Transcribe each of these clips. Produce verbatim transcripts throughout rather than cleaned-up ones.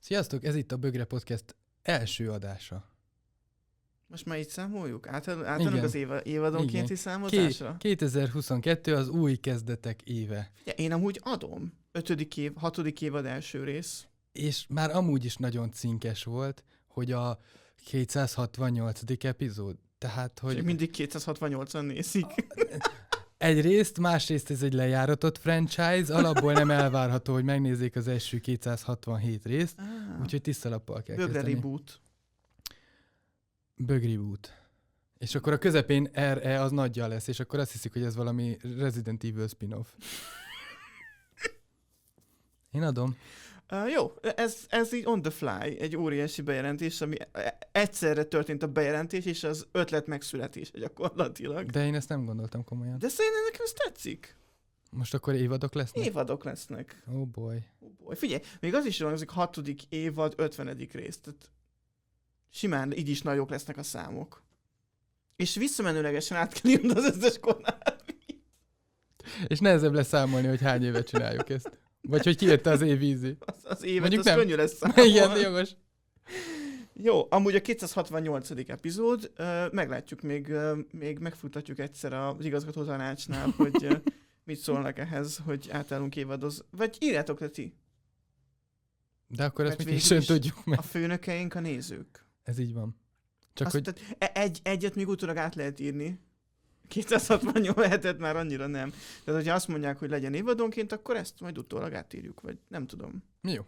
Sziasztok, ez itt a Bögre Podcast első adása. Most már így számoljuk? Átállunk az éva, évadonkénti számozásra? kétezer-huszonkettő az új kezdetek éve. Ja, én amúgy adom. Ötödik év, hatodik évad első rész. És már amúgy is nagyon cinkes volt, hogy a kétszázhatvannyolcadik epizód. Tehát, hogy... És mindig kétszázhatvannyolcan nézik. Egyrészt, másrészt ez egy lejáratott franchise, alapból nem elvárható, hogy megnézzék az első kétszázhatvanhét részt, ah, úgyhogy tisztalappal kell Bögre kezdeni. reboot. Bög reboot. És akkor a közepén er e az nagyja lesz, és akkor azt hiszik, hogy ez valami Resident Evil spin-off. Én adom. Uh, jó, ez, ez így on the fly, egy óriási bejelentés, ami egyszerre történt a bejelentés, és az ötlet megszületése gyakorlatilag. De én ezt nem gondoltam komolyan. De szerintem nekem ez tetszik. Most akkor évadok lesznek? Évadok lesznek. Oh boy. Oh boy. Figyelj, még az is van, hogy hatodik évad, ötvenedik rész. Tehát simán így is nagyok lesznek a számok. És visszamenőlegesen át kell írnod az összes Konami. És nehezebb lesz számolni, hogy hány éve csináljuk ezt. Vagy hogy kiírta az év ízi. Az, az évet, mondjuk az nem. Könnyű lesz számolni. Igen, jogos. Jó, amúgy a kétszázhatvannyolcadik epizód, uh, meglátjuk, még, uh, még megfutatjuk egyszer az igazgató tanácsnál, hogy uh, mit szólnak ehhez, hogy átállunk évadoz. Vagy írjátok le ti. De akkor ezt mi későn tudjuk meg. A főnökeink a nézők. Ez így van. Csak Azt, hogy... tehát egy, egyet még utólag át lehet írni. kétszázhatvannyolc hetet már annyira nem. Tehát, hogyha azt mondják, hogy legyen évadonként, akkor ezt majd utólag átírjuk, vagy nem tudom. Jó.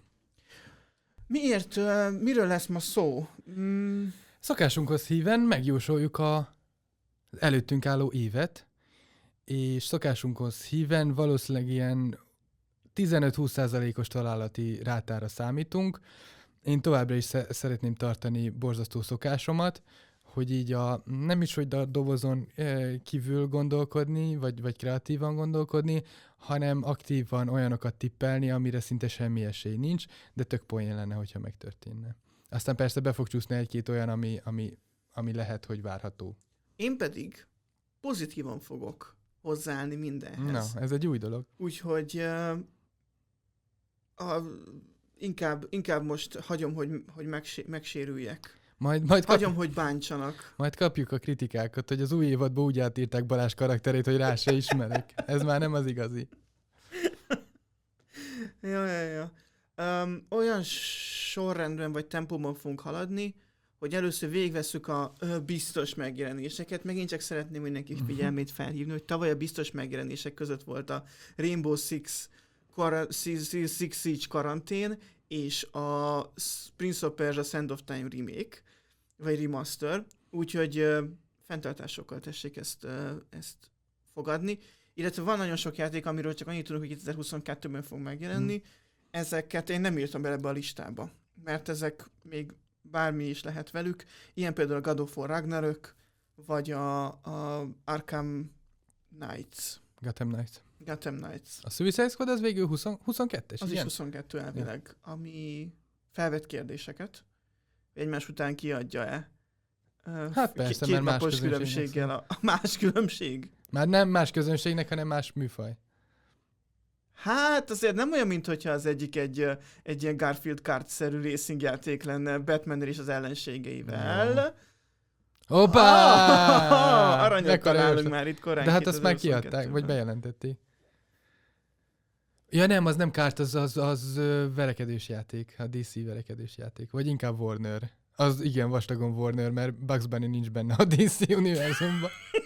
Miért? Uh, miről lesz ma szó? Mm. Szokásunkhoz híven megjósoljuk a előttünk álló évet, és szokásunkhoz híven valószínűleg ilyen tizenöt-húsz százalékos találati rátára számítunk. Én továbbra is sze- szeretném tartani borzasztó szokásomat, hogy így a, nem is, hogy a dobozon e, kívül gondolkodni, vagy, vagy kreatívan gondolkodni, hanem aktívan olyanokat tippelni, amire szinte semmi esély nincs, de tök poén lenne, hogyha megtörténne. Aztán persze be fog csúszni egy-két olyan, ami, ami, ami lehet, hogy várható. Én pedig pozitívan fogok hozzáállni mindenhez. Na, ez egy új dolog. Úgyhogy uh, a, inkább, inkább most hagyom, hogy, hogy megsé- megsérüljek. Majd, majd Hagyom, kap... hogy bántsanak. Majd kapjuk a kritikákat, hogy az új évadban úgy átírták Balázs karakterét, hogy rá se ismerek. Ez már nem az igazi. ja, ja, ja. Um, olyan sorrendben vagy tempóban fogunk haladni, hogy először végigvesszük a ö, biztos megjelenéseket. Megint csak szeretném mindenki figyelmét felhívni, hogy tavaly a biztos megjelenések között volt a Rainbow Six, Quara- Six, Six Siege karantén, és a Prince of Persia Sand of Time remake, vagy remaster, úgyhogy uh, fenntartásokkal tessék ezt, uh, ezt fogadni. Illetve van nagyon sok játék, amiről csak annyit tudok, hogy kétezer-huszonkettőben fog megjelenni. Hmm. Ezeket én nem írtam bele ebbe a listába, mert ezek még bármi is lehet velük. Ilyen például a God of War Ragnarök, vagy a, a Arkham Knights. Gotham Knights. Gotham Knights. A Suicide Squad az végül húsz, huszonkettes, Az igen? is huszonkettő elvileg, ja. Ami felvet kérdéseket. Egymás után kiadja-e? Hát persze, két mert más napos különbséggel a, a más különbség. Már nem más közönségnek, hanem más műfaj. Hát azért nem olyan, mint hogyha az egyik egy, egy ilyen Garfield Kart-szerű racing játék lenne Batman és az ellenségeivel. Hoppá! Oh, aranyat találunk már itt korán. De hát azt már kiadták, vagy bejelentették. Ja nem, az nem Kart, az, az, az verekedős játék, a dé cé verekedős játék, vagy inkább Warner. Az igen vastagon Warner, mert Bugs Bunny nincs benne a dé cé univerzumban.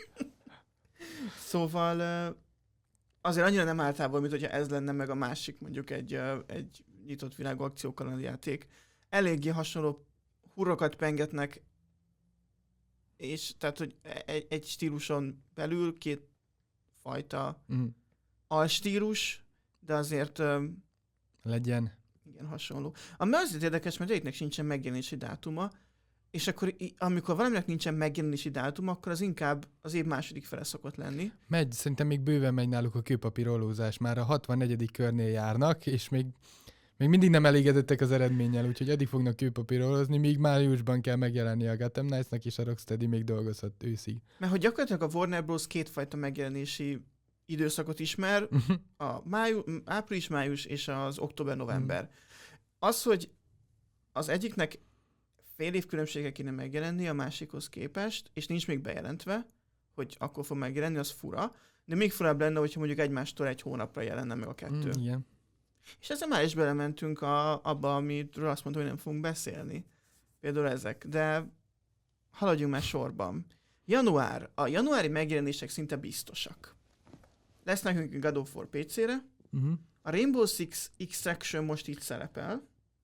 Szóval azért annyira nem általában, mint hogyha ez lenne meg a másik, mondjuk egy, egy nyitott világú akciókaland játék. Eléggé hasonló hurrokat pengetnek, és tehát, hogy egy, egy stíluson belül két fajta mm. alstílus, de azért legyen. Igen, hasonló. Ami azért érdekes, mert egyiknek sincsen megjelenési dátuma, és akkor amikor valaminek nincsen megjelenési dátuma, akkor az inkább az év második fele szokott lenni. Megy, szerintem még bőven megy náluk a kőpapírolózás. Már a hatvannegyedik körnél járnak, és még, még mindig nem elégedettek az eredménnyel, úgyhogy eddig fognak kőpapírolózni, míg májusban kell megjelenni a Gotham Knights-nak, és a Rocksteady még dolgozhat őszig. Mert hogy gyakorlatilag a Warner Bros. Kétfajta megjelenési időszakot ismer, a máju, április-május és az október-november. Az, hogy az egyiknek fél év különbséggel kéne megjelenni a másikhoz képest, és nincs még bejelentve, hogy akkor fog megjelenni, az fura. De még furább lenne, hogyha mondjuk egymástól egy hónapra jelenne meg a kettő. Mm, igen. És ezzel már is belementünk a, abba, amiről azt mondta, hogy nem fogunk beszélni. Például ezek. De haladjunk már sorban. Január. A januári megjelenések szinte biztosak. Lesz nekünk God of War pé cére. Uh-huh. A Rainbow Six Extraction most itt szerepel.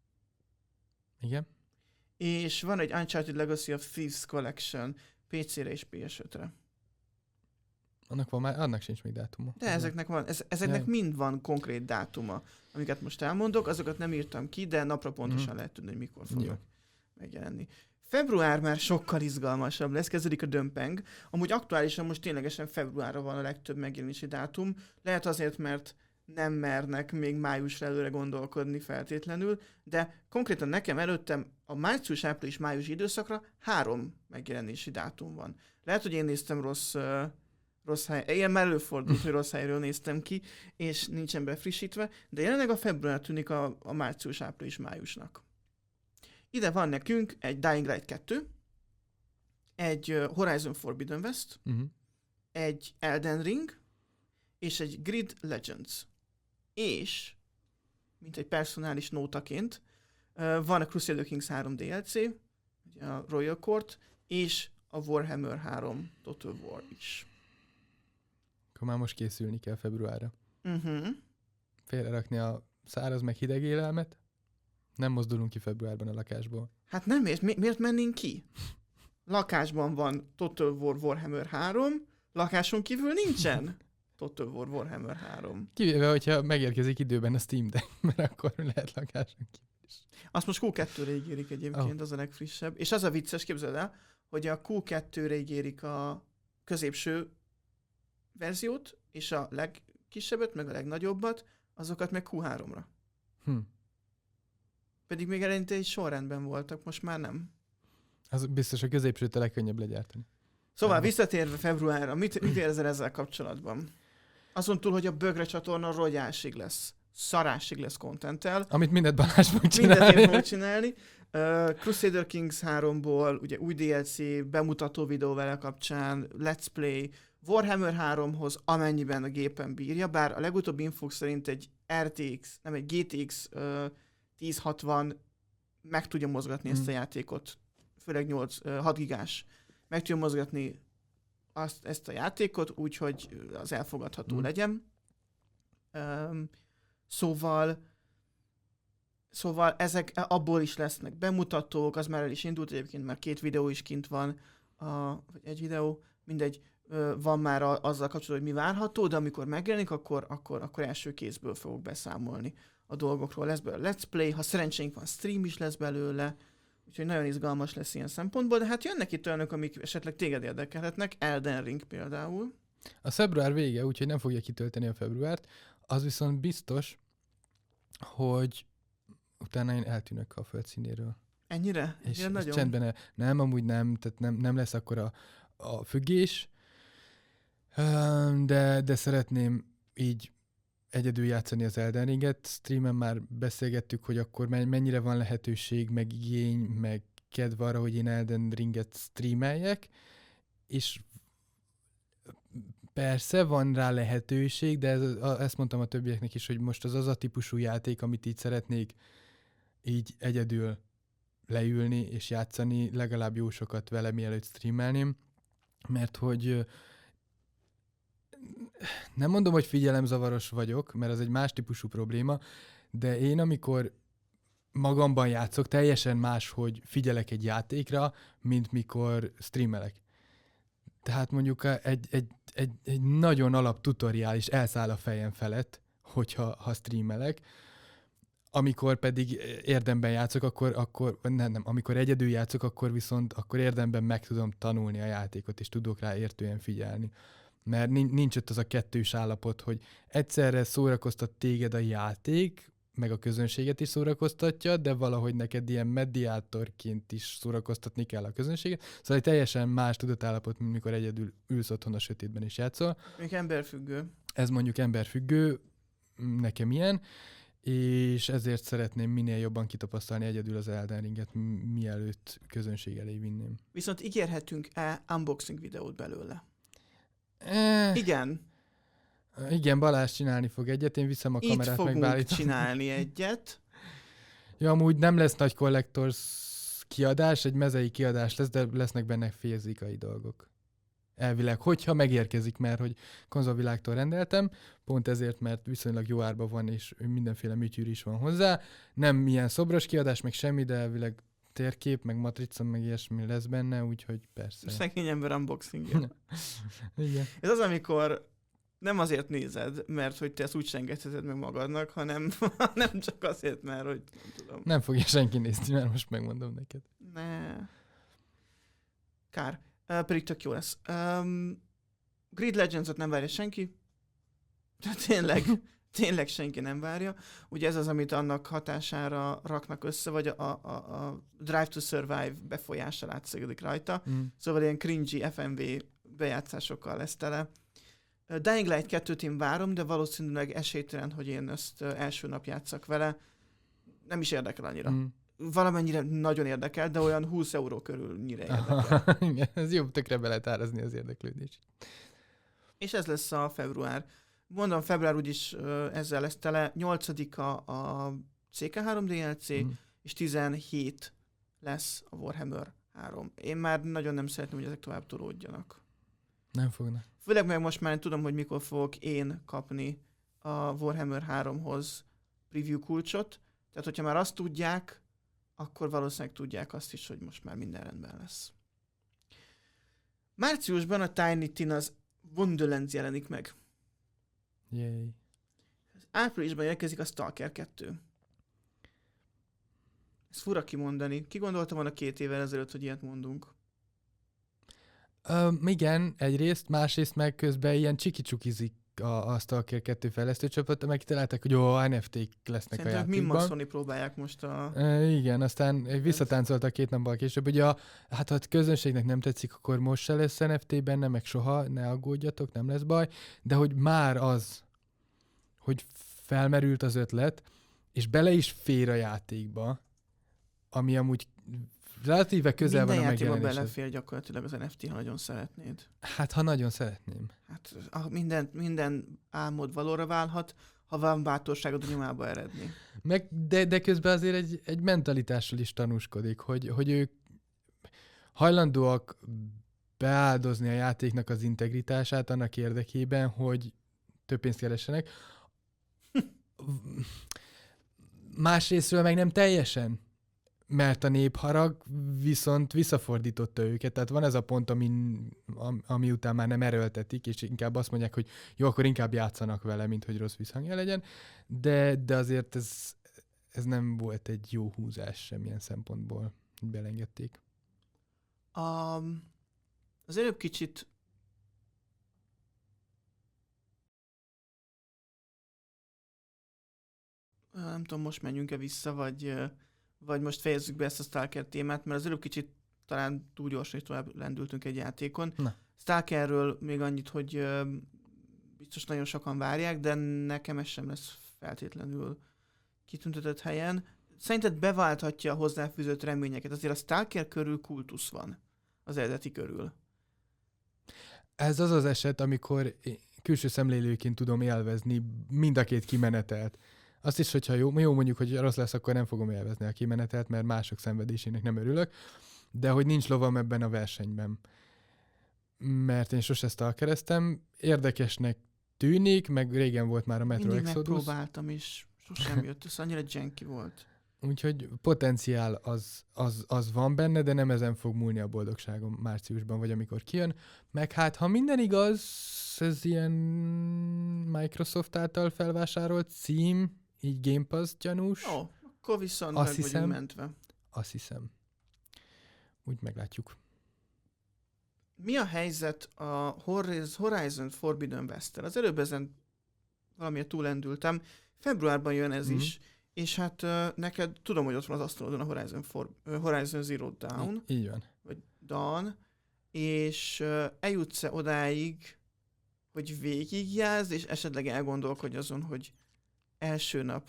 Igen. És van egy Uncharted Legacy of Thieves Collection pé cére és pé es ötre. Annak, van már, annak sincs még dátuma. De ezeknek, van, ez, ezeknek Nem. mind van konkrét dátuma, amiket most elmondok, azokat nem írtam ki, de napra pontosan mm. lehet tudni, hogy mikor fognak Jó. megjelenni. Február már sokkal izgalmasabb lesz, kezdődik a dömpeng. Amúgy aktuálisan most ténylegesen februárra van a legtöbb megjelenési dátum. Lehet azért, mert nem mernek még májusra előre gondolkodni feltétlenül, de konkrétan nekem előttem a március, április, május időszakra három megjelenési dátum van. Lehet, hogy én néztem rossz, uh, rossz hely, ilyen már előfordult, hogy rossz helyről néztem ki, és nincsen befrissítve, de jelenleg a február tűnik a, a március, április, májusnak. Ide van nekünk egy Dying Light kettő, egy uh, Horizon Forbidden West, Uh-huh. egy Elden Ring, és egy Grid Legends. És, mint egy personális nótaként, uh, van a Crusader Kings három dé el cé, ugye a Royal Court, és a Warhammer három Total War is. Akkor már most készülni kell februárra. Uh-huh. Félrerakni a száraz meg hideg élelmet. Nem mozdulunk ki februárban a lakásból. Hát nem, miért, mi, miért mennénk ki? Lakásban van Total War Warhammer három, lakáson kívül nincsen Total War Warhammer három. Kivéve, hogyha megérkezik időben a Steam Deck, mert akkor lehet lakáson kívül is. Azt most kú kettőre ígérik egyébként, Oh. az a legfrissebb. És az a vicces, képzeld el, hogy a kú kettőre ígérik a középső verziót, és a legkisebbet, meg a legnagyobbat, azokat meg kú háromra. Hm. Pedig még eleinte egy sorrendben voltak, most már nem. Az biztos a középsőt a legkönnyebb legyártani. Szóval Nem. visszatérve februárra, mit, mit érzel ezzel kapcsolatban? Azon túl, hogy a Bögre csatorna rogyásig lesz, szarásig lesz contenttel. Amit mindent Balázs fog Mindent csinálni. én fogok csinálni. Uh, Crusader Kings háromból ugye új dé el cé, bemutató videó vele kapcsán, Let's Play, Warhammer háromhoz amennyiben a gépen bírja, bár a legutóbbi infók szerint egy er té iksz, nem egy gé té iksz uh, tíz hatvan meg tudja mozgatni Mm. ezt a játékot, főleg nyolc, uh, hat gigás. Meg tudja mozgatni azt, ezt a játékot, úgyhogy az elfogadható Mm. legyen. Um, szóval Szóval ezek abból is lesznek bemutatók, az már el is indult egyébként, már két videó is kint van, a, vagy egy videó, mindegy, ö, van már a, azzal kapcsolatban, hogy mi várható, de amikor megjelenik, akkor, akkor, akkor első kézből fogok beszámolni a dolgokról. Lesz belőle Let's Play, ha szerencsénk van, stream is lesz belőle, úgyhogy nagyon izgalmas lesz ilyen szempontból, de hát jönnek itt olyanok, amik esetleg téged érdekelhetnek, Elden Ring például. A február vége, úgyhogy nem fogja kitölteni a februárt. Az viszont biztos, hogy utána én eltűnök a földszínéről. Ennyire? És, Ennyire és nagyon? csendben el, nem, amúgy nem, tehát nem, nem lesz akkor a, a függés, Üm, de, de szeretném így egyedül játszani az Elden Ringet. Streamen már beszélgettük, hogy akkor men- mennyire van lehetőség, meg igény, meg kedv arra, hogy én Elden Ringet streameljek, és persze van rá lehetőség, de ez, a, ezt mondtam a többieknek is, hogy most az az a típusú játék, amit így szeretnék így egyedül leülni és játszani, legalább jó sokat vele, mielőtt streamelném, mert hogy ö, nem mondom, hogy figyelemzavaros vagyok, mert az egy más típusú probléma, de én amikor magamban játszok, teljesen más, hogy figyelek egy játékra, mint mikor streamelek. Tehát mondjuk egy, egy, egy, egy nagyon alap tutoriál is elszáll a fejem felett, hogyha ha streamelek. Amikor pedig érdemben játszok, akkor, akkor nem, nem, amikor egyedül játszok, akkor viszont akkor érdemben meg tudom tanulni a játékot, és tudok rá értően figyelni. Mert nincs ott az a kettős állapot, hogy egyszerre szórakoztat téged a játék, meg a közönséget is szórakoztatja, de valahogy neked ilyen mediátorként is szórakoztatni kell a közönséget. Szóval egy teljesen más tudatállapot, mint mikor egyedül ülsz otthon a sötétben és játszol. Még emberfüggő. Ez mondjuk emberfüggő, nekem ilyen, és ezért szeretném minél jobban kitapasztalni egyedül az Elden Ringet, m- mielőtt közönség elé vinném. Viszont ígérhetünk-e unboxing videót belőle? Eh, Igen, igen, Balázs csinálni fog egyet, én viszem a itt kamerát, fogunk megbeállítom. csinálni egyet. Ja, amúgy nem lesz nagy collectors kiadás, egy mezei kiadás lesz, de lesznek benne fizikai dolgok. Elvileg, hogyha megérkezik, mert hogy konzolvilágtól rendeltem, pont ezért, mert viszonylag jó árba van, és mindenféle műtyűr is van hozzá. Nem ilyen szobros kiadás, meg semmi, de elvileg térkép, meg matrica, meg ilyesmi lesz benne, úgyhogy persze. Szegény ember unboxingja. Igen. Ez az, amikor nem azért nézed, mert hogy te ezt úgy engedheted meg magadnak, hanem nem csak azért, mert hogy nem tudom. Nem fogja senki nézni, mert most megmondom neked. Ne. Kár. Uh, pedig tök jó lesz. Um, Grid Legends-ot nem várja senki. Tényleg, tényleg senki nem várja. Ugye ez az, amit annak hatására raknak össze, vagy a, a, a Drive to Survive befolyással átszögedik rajta. Mm. Szóval ilyen cringy ef em vé bejátszásokkal lesz tele. Uh, Dying Light kettőt én várom, de valószínűleg esélytelen, hogy én ezt uh, első nap játszak vele. Nem is érdekel annyira. Mm. Valamennyire nagyon érdekel, de olyan húsz euró körülnyire érdekel. Igen, ez jobb, tökre be lehet árazni az érdeklődést. És ez lesz a február. Mondom, február úgyis uh, ezzel lesz tele. nyolcadika a cé ká három dé el cé, Mm. és tizenhét lesz a Warhammer három. Én már nagyon nem szeretném, hogy ezek tovább tolódjanak. Nem fognak. Főleg meg most már tudom, hogy mikor fogok én kapni a Warhammer háromhoz preview kulcsot. Tehát, hogyha már azt tudják, akkor valószínűleg tudják azt is, hogy most már minden rendben lesz. Márciusban a Tiny Tina's Wonderlands jelenik meg. Yay. Áprilisban érkezik a Stalker kettő. Ez fura kimondani. Ki gondolta volna két évvel ezelőtt, hogy ilyet mondunk? Um, igen, egyrészt, másrészt meg közben ilyen csiki-csukizik a, a Stalker kettő fejlesztő csapat, meg kitalálták, hogy jó, en ef té-k lesznek Szerintem a mind játékban. Sony próbálják most a... E, igen, aztán visszatáncoltak két nappal később, hogy a, hát ha a közönségnek nem tetszik, akkor most se lesz en ef té benne, meg soha, ne aggódjatok, nem lesz baj, de hogy már az, hogy felmerült az ötlet, és bele is fér a játékba, ami amúgy relatíve közel Minden van a játékban megjelenéshez. belefér gyakorlatilag az en ef té, ha nagyon szeretnéd. Hát, ha nagyon szeretném. Hát a- minden, minden álmod valóra válhat, ha van bátorságod a nyomába eredni. Meg, de, de közben azért egy, egy mentalitással is tanúskodik, hogy, hogy ők hajlandóak beáldozni a játéknak az integritását annak érdekében, hogy több pénzt keressenek. Másrésztről meg nem teljesen, mert a népharag viszont visszafordította őket. Tehát van ez a pont, amin, am, ami után már nem erőltetik, és inkább azt mondják, hogy jó, akkor inkább játszanak vele, mint hogy rossz visszhangja legyen. De, de azért ez, ez nem volt egy jó húzás semmilyen szempontból, hogy belengedték. Um, az előbb kicsit nem tudom, most menjünk-e vissza, vagy, vagy most fejezzük be ezt a Stalker témát, mert az előbb kicsit talán túl gyorsan és tovább lendültünk egy játékon. Na. Stalkerről még annyit, hogy biztos nagyon sokan várják, de nekem ez sem lesz feltétlenül kitüntetett helyen. Szerinted beválthatja a hozzáfűzött reményeket? Azért a Stalker körül kultusz van az eredeti körül. Ez az az eset, amikor külső szemlélőként tudom élvezni mind a két kimenetelt. Azt is, hogyha jó, jó mondjuk, hogy rossz lesz, akkor nem fogom élvezni a kimenetelt, mert mások szenvedésének nem örülök, de hogy nincs lovam ebben a versenyben. Mert én sose stalkereztem, érdekesnek tűnik, meg régen volt már a Metro Mindig Exodus. megpróbáltam, és sosem jött össze, annyira janky volt. Úgyhogy potenciál az, az, az van benne, de nem ezen fog múlni a boldogságom márciusban, vagy amikor kijön. Meg hát, ha minden igaz, ez ilyen Microsoft által felvásárolt cím, így Game Pass gyanús. Ó, akkor viszont Azt meg hiszem- vagyunk mentve. Azt hiszem. Úgy meglátjuk. Mi a helyzet a Horiz- Horizon Forbidden West-tel? Az előbb ezen valamiért túlendültem. Februárban jön ez Mhm. is, és hát uh, neked tudom, hogy ott van az asztalodon a Horizon, For- uh, Horizon Zero Dawn, Í- így van. vagy Dawn, és uh, eljutsz-e odáig, hogy végigjázd, és esetleg elgondolkodj azon, hogy első nap a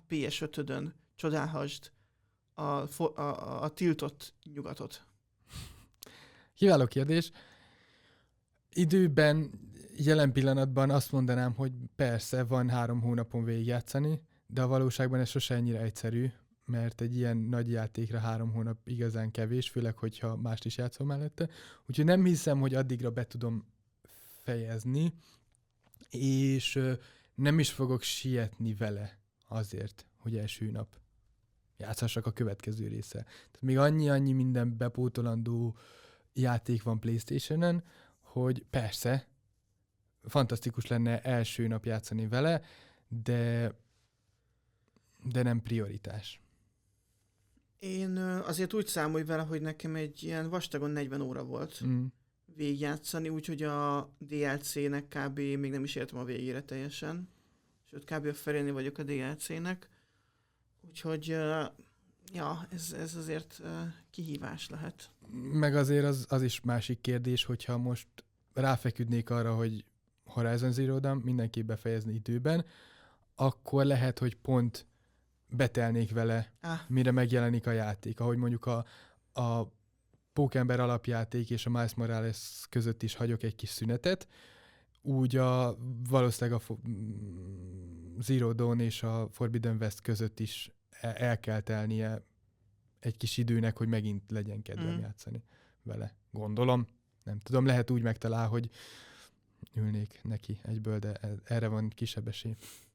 pé es ötödön csodálhassd a, fo- a, a, a tiltott nyugatot? Kiváló kérdés. Időben, jelen pillanatban azt mondanám, hogy persze van három hónapon végigjátszani, de a valóságban ez sose ennyire egyszerű, mert egy ilyen nagy játékra három hónap igazán kevés, főleg, hogyha mást is játszom mellette. Úgyhogy nem hiszem, hogy addigra be tudom fejezni, és ö, nem is fogok sietni vele azért, hogy első nap játszhassak a következő része. Tehát még annyi-annyi minden bepótolandó játék van PlayStation-en, hogy persze, fantasztikus lenne első nap játszani vele, de, de nem prioritás. Én ö, azért úgy számolj vele, hogy nekem egy ilyen vastagon negyven óra volt Mm. végigjátszani, úgyhogy a dé el cé-nek kb. Még nem is értem a végére teljesen. Sőt, kb. A felénél vagyok a dé el cé-nek. Úgyhogy, ö, ja, ez, ez azért ö, kihívás lehet. Meg azért az, az is másik kérdés, hogyha most ráfeküdnék arra, hogy Horizon Zero Dawn mindenképp befejezni időben, akkor lehet, hogy pont betelnék vele, Ah, mire megjelenik a játék. Ahogy mondjuk a, a Pókember alapjáték és a Miles Morales között is hagyok egy kis szünetet, úgy a, valószínűleg a fo- mm, Zero Dawn és a Forbidden West között is el, el kell telnie egy kis időnek, hogy megint legyen kedvem Mm. játszani vele. Gondolom. Nem tudom, lehet úgy megtalál, hogy ülnék neki egyből, de e- erre van kisebb esély.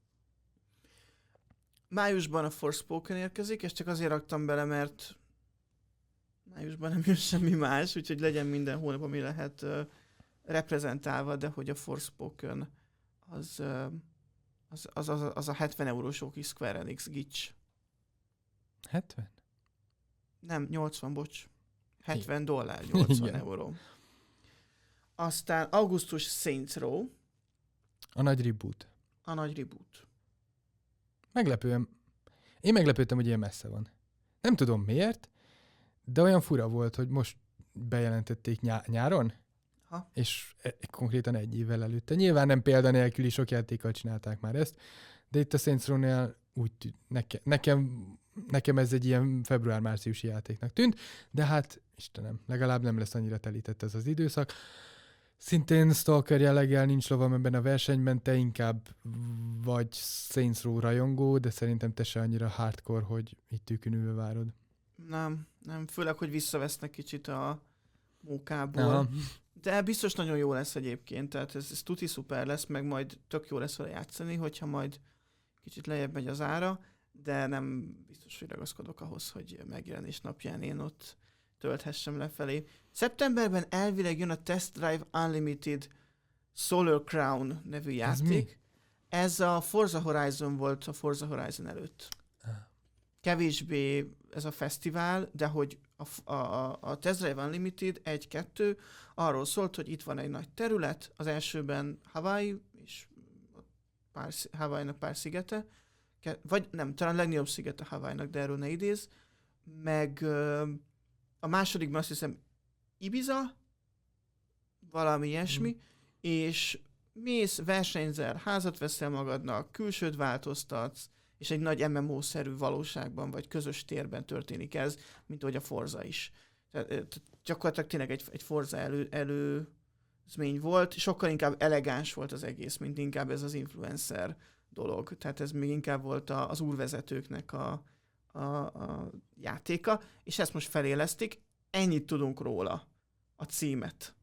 májusban a Forspoken érkezik, és csak azért raktam bele, mert májusban nem jön semmi más, úgyhogy legyen minden hónap, ami lehet uh, reprezentálva, de hogy a Forspoken az, uh, az, az, az, az a hetven eurós kis Square Enix gics. hetven? Nem, nyolcvan, bocs. hetven dollár, nyolcvan Igen. euró. Aztán augusztus Saints Row, A nagy reboot. a nagy reboot. Meglepően. Én meglepődtem, hogy ilyen messze van. Nem tudom miért, de olyan fura volt, hogy most bejelentették nyá- nyáron, Ha. és e- konkrétan egy évvel előtte. Nyilván nem példanélküli, sok játékkal csinálták már ezt, de itt a Saints Row-nél úgy tűnt, neke, nekem, nekem ez egy ilyen február-márciusi játéknak tűnt, de hát Istenem, legalább nem lesz annyira telített ez az időszak. Szintén Stalker jelleggel nincs lovam ebben a versenyben, te inkább vagy Saints Row rajongó, de szerintem te se annyira hardcore, hogy itt tűkönülve várod. Nem, nem, főleg, hogy visszavesznek kicsit a mókából. Aha. De biztos nagyon jó lesz egyébként, tehát ez, ez tuti szuper lesz, meg majd tök jó lesz vele játszani, hogyha majd kicsit lejjebb megy az ára, de nem biztos, hogy ragaszkodok ahhoz, hogy megjelenés napján én ott tölthessem lefelé. Szeptemberben elvileg jön a Test Drive Unlimited Solar Crown nevű játék. mi? Ez a Forza Horizon volt a Forza Horizon előtt. Ah. Kevésbé ez a fesztivál, de hogy a, a, a Test Drive Unlimited egy-kettő arról szólt, hogy itt van egy nagy terület, az elsőben Hawaii, és pár, Hawaii-nak pár szigete, ke- vagy nem, talán a legnagyobb sziget a Hawaii-nak, de erről ne idéz, meg ö, a másodikban azt hiszem Ibiza, valami ilyesmi, mm. és mész, versenyzel, házat veszel magadnak, külsőt változtatsz, és egy nagy em em o-szerű valóságban, vagy közös térben történik ez, mint ahogy a Forza is. Tehát gyakorlatilag tényleg egy, egy Forza elő, előzmény volt, sokkal inkább elegáns volt az egész, mint inkább ez az influencer dolog. Tehát ez még inkább volt a, az úrvezetőknek a, a, a játéka, és ezt most felélesztik, ennyit tudunk róla, a címet.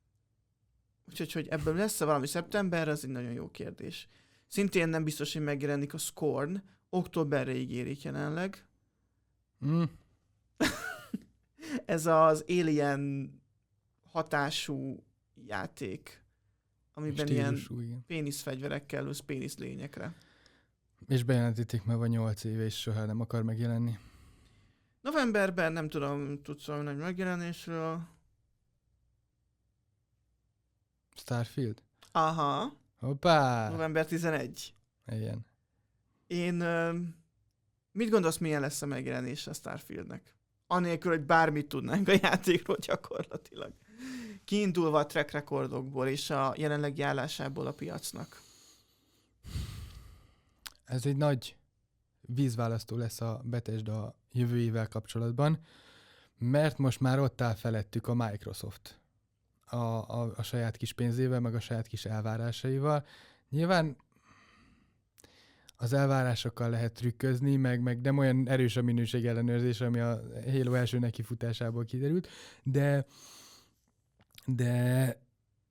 Úgyhogy, hogy ebből lesz-e valami szeptemberre, az egy nagyon jó kérdés. Szintén nem biztos, hogy megjelenik a Scorn, októberre ígérik jelenleg. Mm. Ez az Alien hatású játék, amiben Stílusú, ilyen igen. péniszfegyverekkel lősz péniszlényekre. És bejelentették már van nyolc éve, és soha nem akar megjelenni. Novemberben nem tudom, tudsz valami nagy megjelenésről. Starfield? Aha, Hoppá! november tizenegy. Igen. Én ö, mit gondolsz, milyen lesz a megjelenése a Starfieldnek? Anélkül, hogy bármit tudnánk a játékról gyakorlatilag. Kiindulva a track recordokból és a jelenlegi állásából a piacnak. Ez egy nagy vízválasztó lesz a Bethesda jövőjével kapcsolatban, mert most már ott áll felettük a Microsoft a, a, a saját kis pénzével, meg a saját kis elvárásaival. Nyilván az elvárásokkal lehet trükközni, meg, meg nem olyan erős a minőség ellenőrzés, ami a Halo első nekifutásából kiderült, de de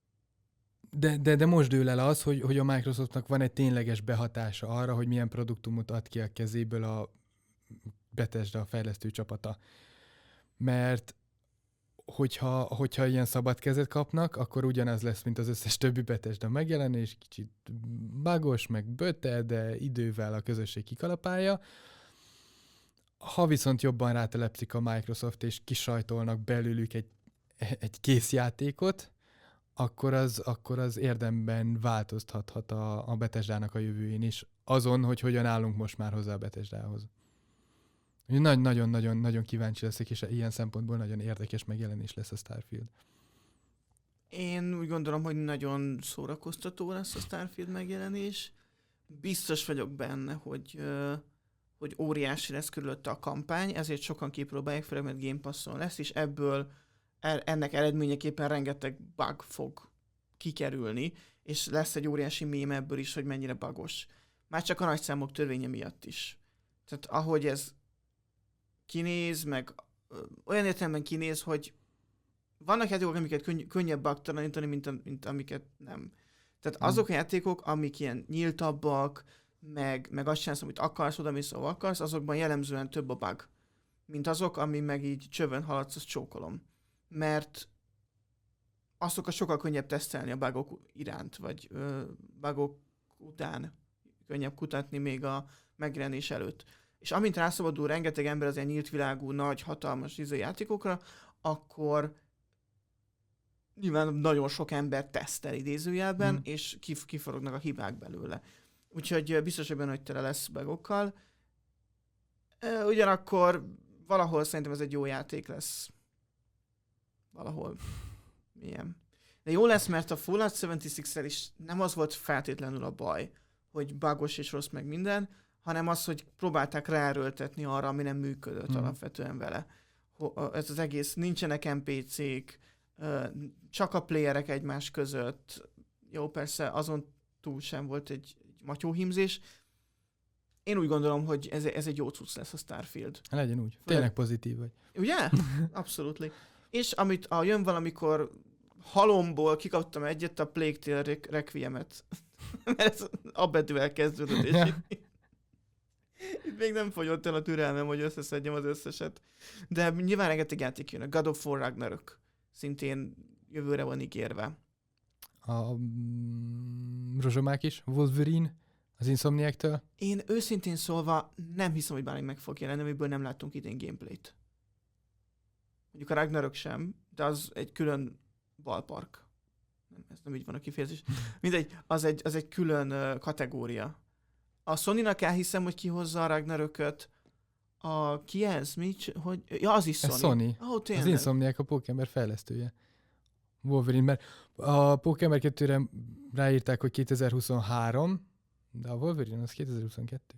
De, de, de most dől el az, hogy, hogy a Microsoftnak van egy tényleges behatása arra, hogy milyen produktumot ad ki a kezéből a Bethesda fejlesztő csapata. Mert hogyha, hogyha ilyen szabad kezet kapnak, akkor ugyanaz lesz, mint az összes többi Bethesda megjelenés, kicsit bugos, meg böte, de idővel a közösség kikalapálja. Ha viszont jobban rátelepszik a Microsoft, és kisajtolnak belőlük egy, egy kész játékot, akkor az, akkor az érdemben változtathat a, a Bethesdának a jövőjén is, azon, hogy hogyan állunk most már hozzá a Bethesdához. Nagyon-nagyon-nagyon kíváncsi leszek, és ilyen szempontból nagyon érdekes megjelenés lesz a Starfield. Én úgy gondolom, hogy nagyon szórakoztató lesz a Starfield megjelenés. Biztos vagyok benne, hogy, hogy óriási lesz körülötte a kampány, ezért sokan kipróbálják, főleg mert Game Passon lesz, és ebből ennek eredményeképpen rengeteg bug fog kikerülni, és lesz egy óriási mém ebből is, hogy mennyire bugos. Már csak a nagyszámok törvénye miatt is. Tehát ahogy ez kinéz, meg olyan értelemben kinéz, hogy vannak játékok, amiket könny- könnyebb bugtalanítani, mint, a, mint amiket nem. Tehát azok a játékok, amik ilyen nyíltabbak, meg, meg azt csinálsz, amit akarsz, oda mész, ahol akarsz, azokban jellemzően több a bug. Mint azok, ami meg így csövön haladsz, azt csókolom. Mert azokat sokkal könnyebb tesztelni a bugok iránt, vagy ö, bugok után könnyebb kutatni még a megjelenés előtt. És amint rászabadul rengeteg ember az ilyen nyílt világú, nagy, hatalmas izé játékokra, akkor nyilván nagyon sok ember tesztel idézőjelben, hmm. és kif- kiforognak a hibák belőle. Úgyhogy biztos, hogy benne, hogy tele lesz bugokkal. Ugyanakkor valahol szerintem ez egy jó játék lesz. Valahol. Milyen. De jó lesz, mert a Fallout hetvenhatos-el is nem az volt feltétlenül a baj, hogy bugos és rossz meg minden, hanem az, hogy próbálták ráerőltetni arra, ami nem működött hmm. alapvetően vele. Ez az egész, nincsenek en pé cék, csak a playerek egymás között. Jó, persze azon túl sem volt egy, egy matyóhímzés. Én úgy gondolom, hogy ez, ez egy jó cucc lesz a Starfield. Legyen úgy. Tényleg pozitív vagy. Ugye? Abszolút. És amit a jön valamikor halomból kikaptam egyet, a Plague Tale Requiem-et. Mert ez abetűvel kezdődött, és itt, itt még nem fogyott el a türelmem, hogy összeszedjem az összeset. De nyilván rengeteg játék jön. A God of War Ragnarök szintén jövőre van ígérve. A mm, rozsomák is, Wolverine, az Insomniac-től. Én őszintén szólva nem hiszem, hogy bármi meg fog jelenni, amiből nem láttunk idén gameplayt. Mondjuk a Ragnarök sem, de az egy külön ballpark. Nem, ez nem így van a kifejezés. Mindegy, az egy, az egy külön uh, kategória. A Sony-nak elhiszem, hogy kihozza a Ragnarököt. A, ki ez? Mi? Hogy, ja, az is Sony. Ez Sony. Oh, az Insomniac a Pókember fejlesztője. Wolverine, mert a Pókember kettőre ráírták, hogy kétezer-huszonhárom, de a Wolverine az kétezer-huszonkettő.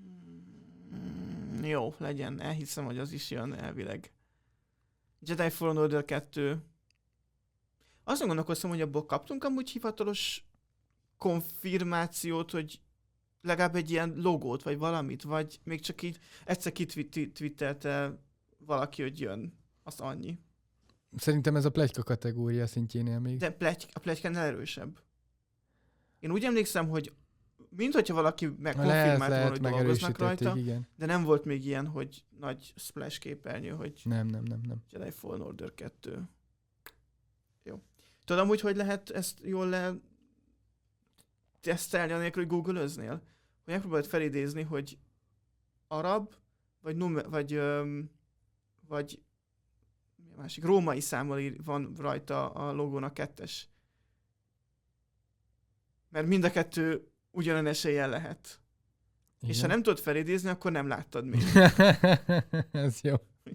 Mm, jó, legyen. Elhiszem, hogy az is jön elvileg. Jedi Fallen Order kettő. Azon gondolkoztam, hogy abból kaptunk amúgy hivatalos konfirmációt, hogy legalább egy ilyen logót, vagy valamit, vagy még csak így egyszer kitwittelte valaki, hogy jön. Az annyi. Szerintem ez a pletyka kategória szintjénél még. De plegy, a pletykánál erősebb. Én úgy emlékszem, hogy minthogyha valaki megkonfirmált volna, hogy dolgoznak rajta, igen. De nem volt még ilyen, hogy nagy splash képernyő, hogy nem, nem, nem, nem. Jedi Fallen Order kettő. Jó. Tudom úgy, hogy lehet ezt jól le tesztelni, anélkül, hogy google-öznél? Hogy megpróbáld felidézni, hogy arab, vagy, num- vagy, öm, vagy mi a másik, római számmal van rajta a logónak kettes. Mert mind a kettő ugyanen eséllyel lehet. Igen. És ha nem tudod felidézni, akkor nem láttad még. Ez jó.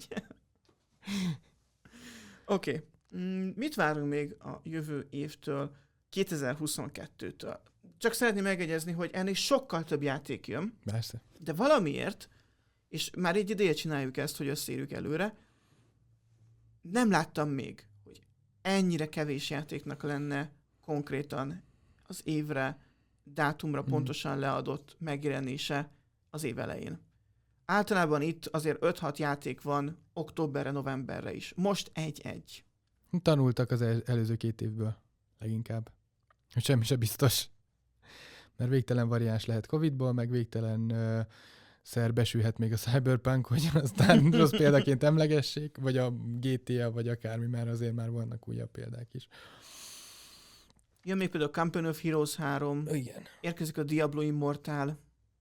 Oké. Okay. Mit várunk még a jövő évtől, kétezer-huszonkettőtől? csak szeretném megegyezni, hogy ennél sokkal több játék jön, Persze. de valamiért, és már egy ideje csináljuk ezt, hogy összeérjük előre, nem láttam még, hogy ennyire kevés játéknak lenne konkrétan az évre, dátumra Mhm. pontosan leadott megjelenése az év elején. Általában itt azért öt-hat játék van októberre, novemberre is. Most egy-egy. Tanultak az el- előző két évből leginkább. Hogy semmi se biztos. Mert végtelen variáns lehet Covidból, meg végtelen uh, szer besülhet még a Cyberpunk, hogy aztán rossz példaként emlegessék, vagy a gé té á, vagy akármi, mert azért már vannak újabb példák is. Jön még például Company of Heroes három, Igen. érkezik a Diablo Immortal.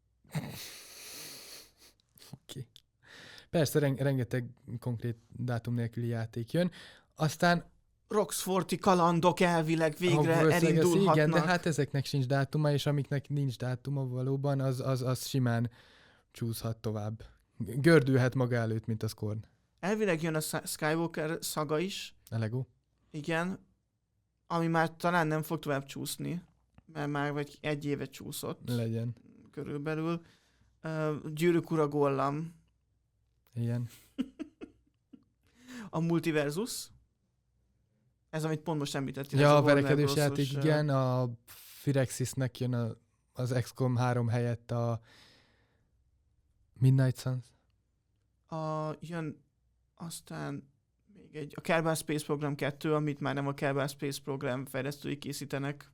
Oké. Persze, ren- rengeteg konkrét dátum nélküli játék jön. Aztán Roxforti kalandok elvileg végre Hogwarts Legacy, elindulhatnak. igen, de hát ezeknek sincs dátuma, és amiknek nincs dátuma valóban, az, az, az simán csúszhat tovább. Gördülhet maga előtt, mint a Scorn. Elvileg jön a Sk- Skywalker szaga is, A Lego. igen, ami már talán nem fog tovább csúszni, mert már vagy egy éve csúszott Legyen. körülbelül. Uh, Gyűrűk ura Gollam, Igen. a Multiversus, ez amit pont most említettél. ez Ja, a Warner verekedős Bros-os, játék, uh, igen, a Firaxisnek jön a, az iksz kom három helyett a Midnight Suns. A, jön aztán még egy, a Kerbal Space Program kettő, amit már nem a Kerbal Space Program fejlesztői készítenek.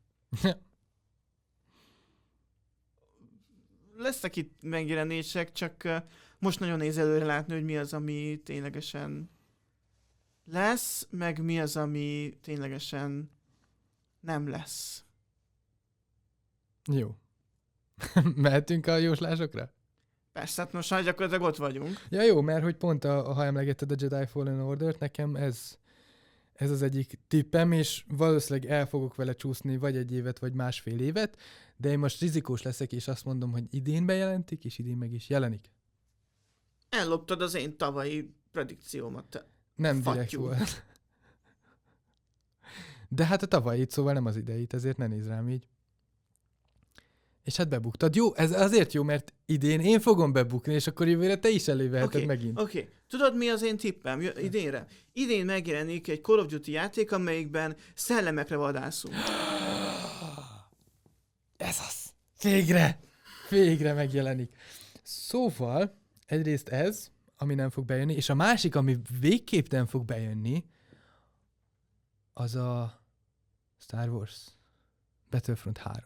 Lesznek itt megjelenések, csak uh, most nagyon néz előre látni, hogy mi az, ami ténylegesen lesz, meg mi az, ami ténylegesen nem lesz. Jó. Mehetünk a jóslásokra? Persze, hát most már gyakorlatilag ott vagyunk. Ja jó, mert hogy pont a, ha emlegetted a Jedi Fallen Order-t, nekem ez, ez az egyik tippem, és valószínűleg el fogok vele csúszni vagy egy évet, vagy másfél évet, de én most rizikós leszek, és azt mondom, hogy idén bejelentik, és idén meg is jelenik. Elloptad az én tavalyi predikciómat. Te. Nem Fuck direkt you. volt. De hát a tavalyit, szóval nem az ideit, ezért ne nézz rám így. És hát bebuktad. Jó, ez azért jó, mert idén én fogom bebukni, és akkor jövőre te is előveheted Oké, megint. Oké, okay. Tudod mi az én tippem Jö- idénre? Idén megjelenik egy Call of Duty játék, amelyikben szellemekre vadászunk. Ez az! Végre! Végre megjelenik. Szóval, egyrészt ez, ami nem fog bejönni, és a másik, ami végképp nem fog bejönni, az a Star Wars Battlefront három.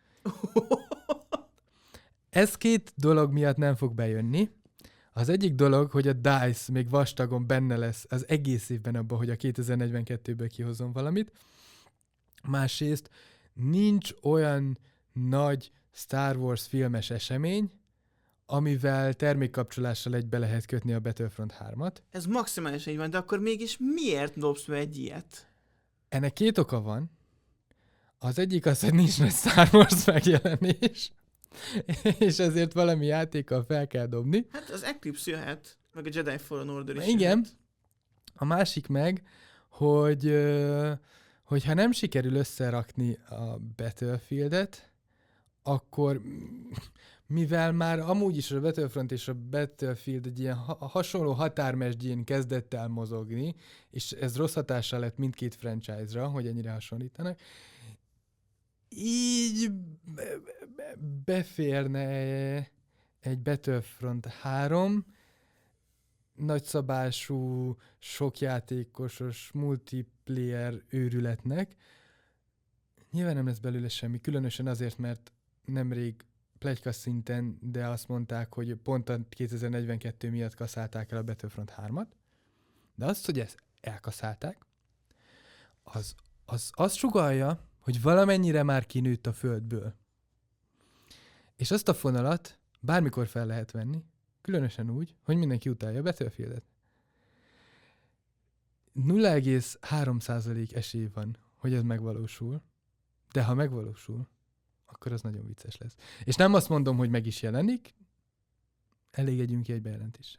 Ez két dolog miatt nem fog bejönni. Az egyik dolog, hogy a DICE még vastagon benne lesz az egész évben abban, hogy a kétezer-negyvenkettőből kihozzon valamit. Másrészt nincs olyan nagy Star Wars filmes esemény, amivel termékkapcsolással egybe lehet kötni a Battlefront hármat. Ez maximálisan így van, de akkor mégis miért dobsz be egy ilyet? Ennek két oka van. Az egyik az, hogy nincs nagy Star Wars megjelenés, és ezért valami játékkal fel kell dobni. Hát az Eclipse jöhet, meg a Jedi Fallen Order is Igen. jöhet. A másik meg, hogy ö, hogyha nem sikerül összerakni a Battlefieldet, akkor mivel már amúgy is a Battlefront és a Battlefield egy ilyen ha- hasonló határmesdjén kezdett el mozogni, és ez rossz hatással lett mindkét franchise-ra, hogy ennyire hasonlítanak, így be- be- beférne egy Battlefront három nagyszabású, sokjátékosos, multiplayer őrületnek. Nyilván nem lesz belőle semmi, különösen azért, mert nemrég pletyka szinten, de azt mondták, hogy pont a kétezer-negyvenkettő miatt kaszálták el a Battlefront hármat. De azt, hogy ezt elkaszálták, az, az azt sugallja, hogy valamennyire már kinőtt a földből. És azt a fonalat bármikor fel lehet venni, különösen úgy, hogy mindenki utálja a Battlefieldet. nulla egész három százalék esély van, hogy ez megvalósul, de ha megvalósul, akkor az nagyon vicces lesz. És nem azt mondom, hogy meg is jelenik, elégedjünk ki egy bejelentéssel.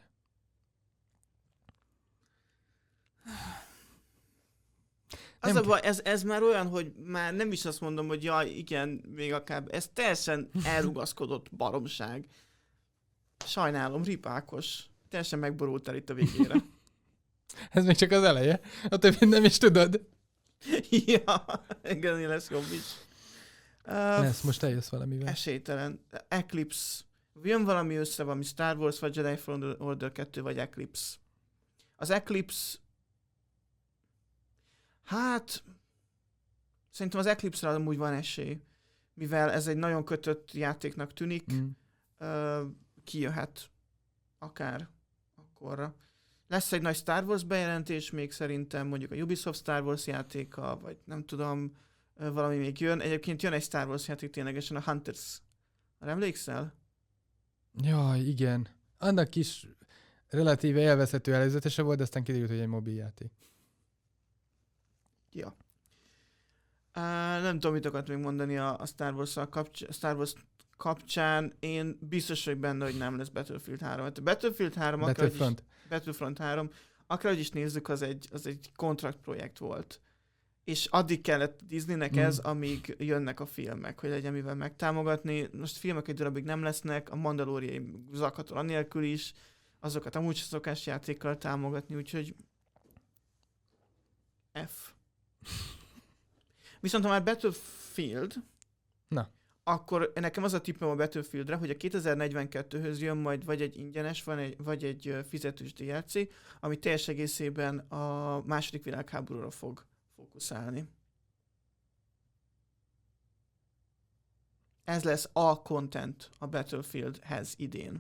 Az Nem a baj, ez, ez már olyan, hogy már nem is azt mondom, hogy jaj, igen, még akár, ez teljesen elrugaszkodott baromság. Sajnálom, Ripákos. Teljesen megborultál itt a végére. Ez még csak az eleje. A többit nem is tudod. Ja, igen, lesz jobb is. Uh, Lesz, most eljössz valamivel. Esélytelen. Eclipse. Jön valami össze, valami Star Wars, vagy Jedi Fallen Order kettő, vagy Eclipse. Az Eclipse... Hát... Szerintem az Eclipse-re amúgy van esély. Mivel ez egy nagyon kötött játéknak tűnik, mm. uh, kijöhet akár akkorra. Lesz egy nagy Star Wars bejelentés még szerintem, mondjuk a Ubisoft Star Wars játéka, vagy nem tudom, valami még jön. Egyébként jön egy Star Wars játék ténylegesen, a Hunters. Emlékszel? Jaj, igen. Annak is relatíve élvezhető előzetese volt, de aztán kiderült, hogy egy mobiljáték. Ja. Uh, nem tudom, mit akart még mondani a, a Star Wars-szal kapcs- Star Wars kapcsán. Én biztos vagyok benne, hogy nem lesz Battlefield három. Hát a Battlefield három, Battlefront. Akár, is, Battlefront három, akárhogy is nézzük, az egy, az egy kontraktprojekt volt. És addig kellett Disneynek mm. ez, amíg jönnek a filmek, hogy legyen mivel megtámogatni. Most filmek egy darabig nem lesznek, a Mandaloriai zakatol anélkül is, azokat amúgy szokás játékkal támogatni, úgyhogy F. Viszont ha már Battlefield, na, akkor nekem az a tippem a Battlefieldre, hogy a kétezer-negyvenkettőhöz jön majd vagy egy ingyenes, vagy egy, vagy egy fizetős dé el cé, ami teljes egészében a második világháborúra fog fókuszálni. Ez lesz a content a Battlefieldhez idén.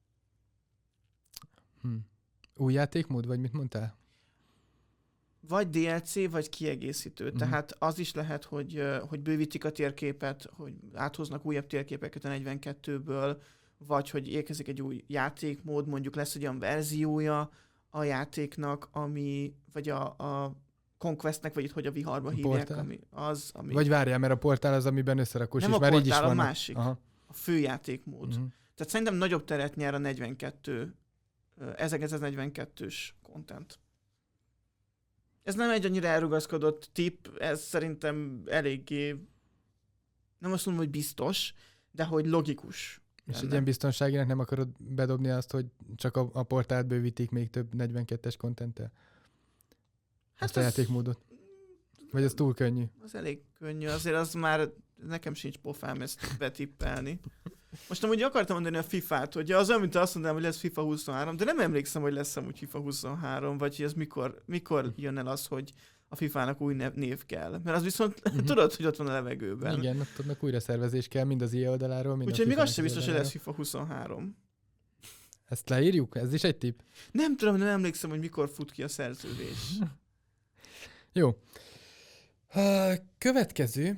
Hm. Új játékmód, vagy mit mondtál? Vagy dé el cé, vagy kiegészítő. Mm. Mm. Tehát az is lehet, hogy, hogy bővítik a térképet, hogy áthoznak újabb térképeket a negyvenkettőből, vagy hogy érkezik egy új játékmód, mondjuk lesz egy olyan verziója a játéknak, ami, vagy a, a Conquestnek, vagy itt, hogy a viharba a hívják, portál. ami az, ami... Vagy várjál, mert a portál az, amiben összerakós, Nem és a már így is portál, van. a másik. Aha. A fő játékmód. Mm-hmm. Tehát szerintem nagyobb teret nyer a negyvenkettő, ezerkilencszáznegyvenkettős content. Ez nem egy annyira elrugaszkodott tipp, ez szerintem eléggé, nem azt mondom, hogy biztos, de hogy logikus. És lenne. egy ilyen biztonságinak nem akarod bedobni azt, hogy csak a, a portált bővítik még több negyvenkettes contenttel? Hát azt a játékmódot? Vagy ez túl könnyű? Az elég könnyű, azért az már nekem sincs pofám ezt betippelni. Most amúgy akartam mondani a fifát, hogy az olyan, mint azt mondanám, hogy lesz FIFA huszonhárom, de nem emlékszem, hogy lesz amúgy FIFA huszonhárom, vagy hogy ez mikor, mikor jön el az, hogy a fifának új nev, név kell. Mert az viszont uh-huh. tudod, hogy ott van a levegőben. Igen, ott tudnak újra szervezés kell, mind az i á oldaláról, mind úgyhogy a még az fifának sem biztos, hogy oldaláról. lesz FIFA huszonhárom. Ezt leírjuk? Ez is egy tipp? Nem tudom, nem emlékszem, hogy mikor fut ki a szerződés. Jó. Uh, következő,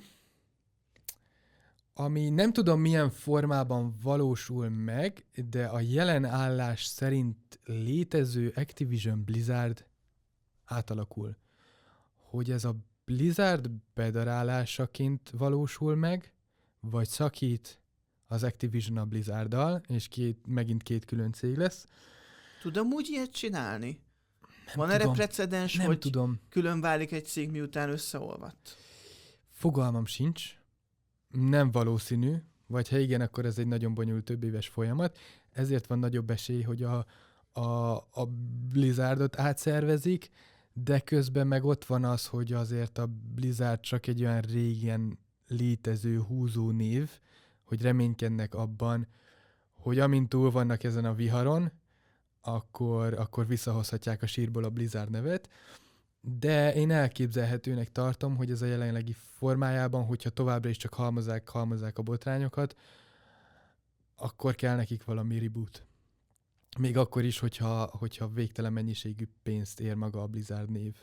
ami nem tudom milyen formában valósul meg, de a jelen állás szerint létező Activision Blizzard átalakul. Hogy ez a Blizzard bedarálásaként valósul meg, vagy szakít az Activision a Blizzarddal, és két, megint két külön cég lesz. Tudom úgy ilyet csinálni? Nem Van tudom. erre precedens, Nem hogy tudom. külön válik egy cég, miután összeolvadt? Fogalmam sincs. Nem valószínű, vagy ha igen, akkor ez egy nagyon bonyolult több éves folyamat. Ezért van nagyobb esély, hogy a, a, a Blizzardot átszervezik, de közben meg ott van az, hogy azért a Blizzard csak egy olyan régen létező húzó név, hogy reménykednek abban, hogy amint túl vannak ezen a viharon, akkor, akkor visszahozhatják a sírból a Blizzard nevet, de én elképzelhetőnek tartom, hogy ez a jelenlegi formájában, hogyha továbbra is csak halmozzák, halmozzák a botrányokat, akkor kell nekik valami reboot. Még akkor is, hogyha, hogyha végtelen mennyiségű pénzt ér maga a Blizzard név.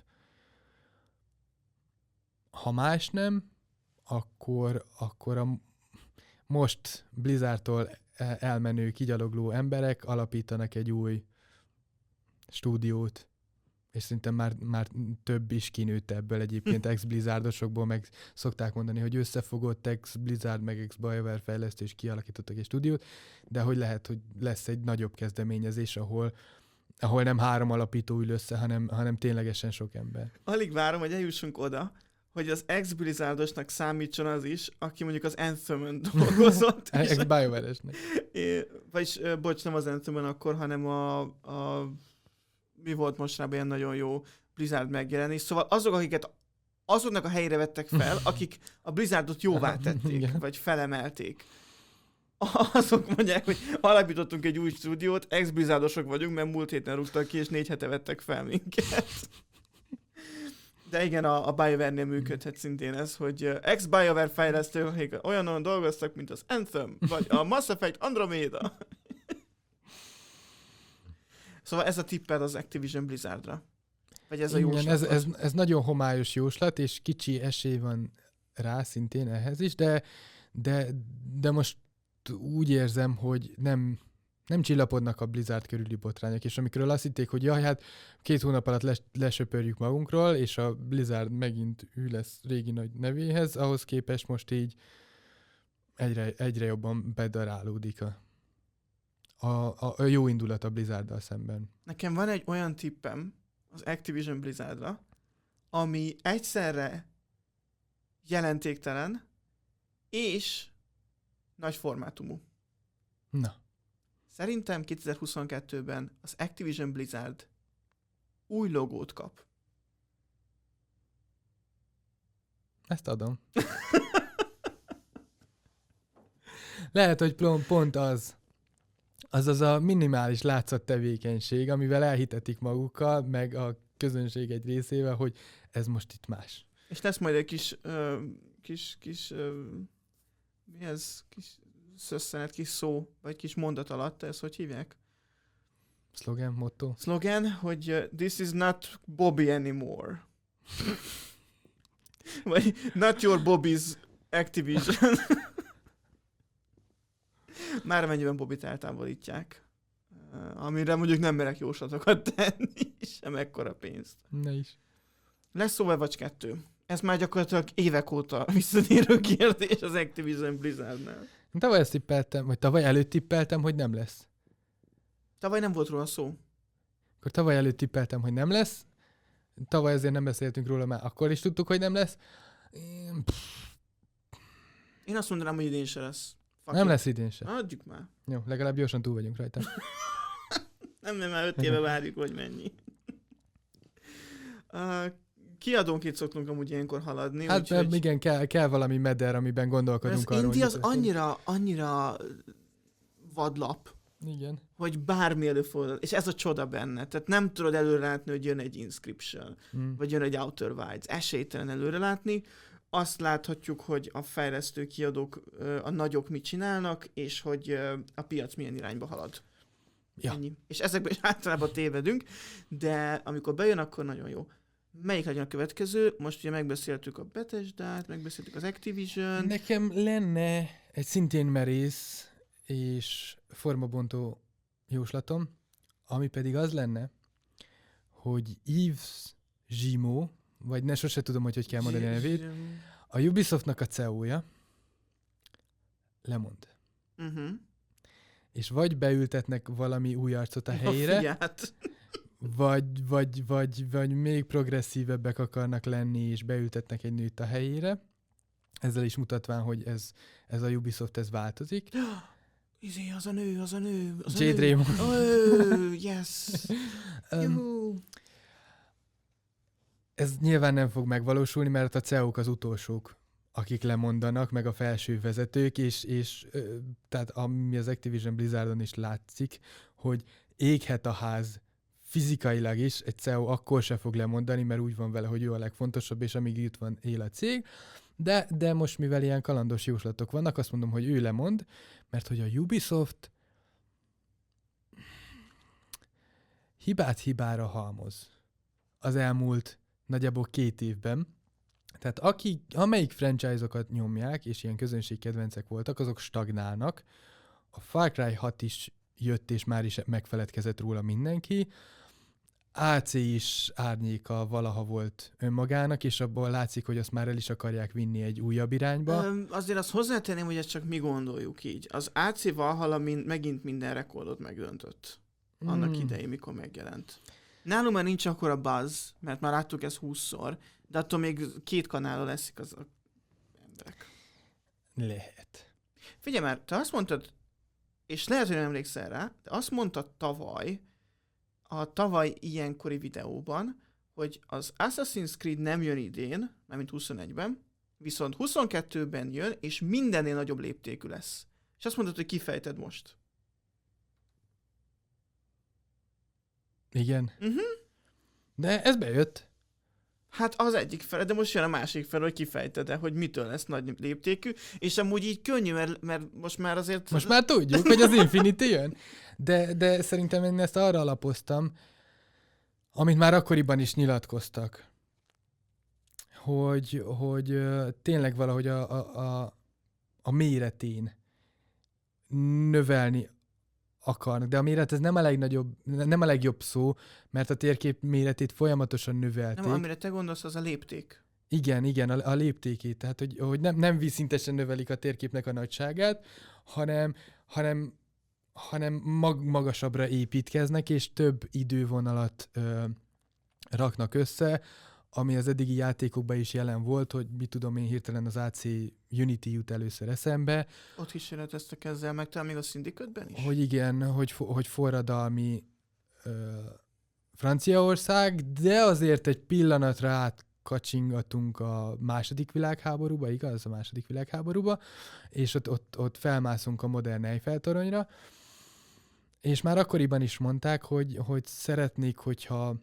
Ha más nem, akkor, akkor a most Blizzardtól elmenő, kigyalogló emberek alapítanak egy új stúdiót, és szerintem már, már több is kinőtt ebből egyébként ex-Blizzardosokból, meg szokták mondani, hogy összefogott ex-Blizzard, meg ex-BioWare fejlesztés, kialakítottak egy stúdiót, de hogy lehet, hogy lesz egy nagyobb kezdeményezés, ahol, ahol nem három alapító ül össze, hanem, hanem ténylegesen sok ember. Alig várom, hogy eljussunk oda, hogy az ex-Blizzardosnak számítson az is, aki mondjuk az Anthem-ön dolgozott. Ex-BioWare-esnek. Vagyis, bocs, nem az Anthem-ön akkor, hanem a, a mi volt mostanában ilyen nagyon jó Blizzard megjelenés. Szóval azok, akiket azoknak a helyére vettek fel, akik a Blizzardot jóvá tették, vagy felemelték. Azok mondják, hogy alapítottunk egy új stúdiót, ex-Blizzardosok vagyunk, mert múlt héten rúgtak ki, és négy hete vettek fel minket. De igen, a, a BioWare-nél működhet szintén ez, hogy ex-BioWare fejlesztők, akik olyanon dolgoztak, mint az Anthem, vagy a Mass Effect Andromeda. Szóval ez a tipped az Activision Blizzardra. Vagy ez a jóslat? Ez, ez, ez nagyon homályos jóslat, és kicsi esély van rá szintén ehhez is, de, de, de most úgy érzem, hogy nem, nem csillapodnak a Blizzard körüli botrányok, és amikor azt hitték, hogy jaj, hát két hónap alatt les, lesöpörjük magunkról, és a Blizzard megint ő lesz régi nagy nevéhez, ahhoz képest most így egyre, egyre jobban bedarálódik a, a, a, a jó indulat a Blizzarddal szemben. Nekem van egy olyan tippem az Activision Blizzardra, ami egyszerre jelentéktelen, és nagy formátumú. Na. Szerintem kétezer-huszonkettőben az Activision Blizzard új logót kap. Ezt adom. Lehet, hogy pont az, az az a minimális látszat tevékenység, amivel elhitetik magukkal, meg a közönség egy részével, hogy ez most itt más. És lesz majd egy kis, ö, kis, kis, ö, mi ez, kis szösszenet, kis szó, vagy kis mondat alatt, ez hogy hívják? Szlogen, motto? Szlogen, hogy uh, this is not Bobby anymore. Vagy not your Bobby's Activision. Már mennyiben Bobbyt eltávolítják. Uh, amire mondjuk nem merek jóslatokat tenni, sem ekkora pénzt. Ne is. Lesz Overwatch kettő. Ez már gyakorlatilag évek óta visszatérő kérdés az Activision Blizzardnál. Tavaly ezt tippeltem, vagy tavaly előtt tippeltem, hogy nem lesz. Tavaly nem volt róla szó. Akkor tavaly előtt tippeltem, hogy nem lesz. Tavaly azért nem beszéltünk róla, már akkor is tudtuk, hogy nem lesz. Én azt mondanám, hogy idén se lesz. Fuck nem it. lesz idén se. Adjuk már. Jó, legalább gyorsan túl vagyunk rajta. nem, nem, már öt éve várjuk, hogy mennyi. uh, kiadónként szoktunk amúgy ilyenkor haladni. Hát úgy, nem, hogy... igen, kell, kell valami meder, amiben gondolkodunk az arról. Indi az annyira, annyira vadlap, igen. hogy bármi előfordul, és ez a csoda benne. Tehát nem tudod előre látni, hogy jön egy Inscription, hmm. vagy jön egy Outer Wilds. Esélytelen előre látni. Azt láthatjuk, hogy a fejlesztő kiadók, a nagyok mit csinálnak, és hogy a piac milyen irányba halad. Ja. Ennyi. És ezekben is általában tévedünk, de amikor bejön, akkor nagyon jó. Melyik legyen a következő? Most ugye megbeszéltük a Bethesdát, megbeszéltük az Activision. Nekem lenne egy szintén merész és formabontó jóslatom, ami pedig az lenne, hogy Yves Guillemot, vagy ne, sose tudom, hogy hogy kell mondani a nevét, a Ubisoftnak a cé e o-ja lemond. Uh-huh. És vagy beültetnek valami új arcot a helyére, vagy, vagy, vagy, vagy még progresszívebbek akarnak lenni, és beültetnek egy nőt a helyére. Ezzel is mutatván, hogy ez, ez a Ubisoft, ez változik. Izé, az a nő, az a nő, az Jade a nő. Raymond. Oh, yes. um, ez nyilván nem fog megvalósulni, mert a cé e o-k az utolsók, akik lemondanak, meg a felső vezetők, és, és tehát ami az Activision Blizzardon is látszik, hogy éghet a ház fizikailag is, egy cé e o akkor se fog lemondani, mert úgy van vele, hogy ő a legfontosabb, és amíg itt van, él a cég. De, de most, mivel ilyen kalandos jóslatok vannak, azt mondom, hogy ő lemond, mert hogy a Ubisoft hibát hibára halmoz az elmúlt nagyjából két évben. Tehát aki, amelyik franchise-okat nyomják, és ilyen közönségkedvencek voltak, azok stagnálnak. A Far Cry hat is jött, és már is megfeledkezett róla mindenki. á cé is árnyéka valaha volt önmagának, és abból látszik, hogy azt már el is akarják vinni egy újabb irányba. Öm, azért azt hozzátenném, hogy ezt csak mi gondoljuk így. Az á cé Valhalla min- megint minden rekordot megdöntött. annak Mm. idején, mikor megjelent. Nálunk már nincs akkora buzz, mert már láttuk ezt húszszor, de attól még két kanálon leszik az a emberek. Lehet. Figyelj már, te azt mondtad, és lehet, hogy nem emlékszel rá, de azt mondtad tavaly, a tavaly ilyenkori videóban, hogy az Assassin's Creed nem jön idén, mármint huszonegyben, viszont huszonkettőben jön, és mindennél nagyobb léptékű lesz. És azt mondtad, hogy kifejted most. Igen. Uh-huh. De ez bejött. Hát az egyik fele, de most jön a másik fele, hogy kifejted-e, hogy mitől lesz nagy léptékű, és amúgy így könnyű, mert, mert most már azért... Most már tudjuk, hogy az Infinity jön. De, de szerintem én ezt arra alapoztam, amit már akkoriban is nyilatkoztak, hogy, hogy ö, tényleg valahogy a, a, a, a méretén növelni akarnak. De a méret ez nem a legnagyobb, nem a legjobb szó, mert a térkép méretét folyamatosan növelték. Nem, amire te gondolsz, az a lépték. Igen, igen, a, a léptékét. Tehát, hogy, hogy nem, nem vízszintesen növelik a térképnek a nagyságát, hanem, hanem, hanem mag, magasabbra építkeznek, és több idővonalat ö, raknak össze, ami az eddigi játékokban is jelen volt, hogy mit tudom én, hirtelen az á cé Unity jut először eszembe. Ott kísérleteztek ezzel, meg talán még a Syndicate-ben is? Hogy igen, hogy, hogy forradalmi ö, Franciaország, de azért egy pillanatra átkacsingatunk a második világháborúba, igaz? A második világháborúba, és ott, ott, ott felmászunk a modern Eiffel-toronyra, és már akkoriban is mondták, hogy, hogy szeretnék, hogyha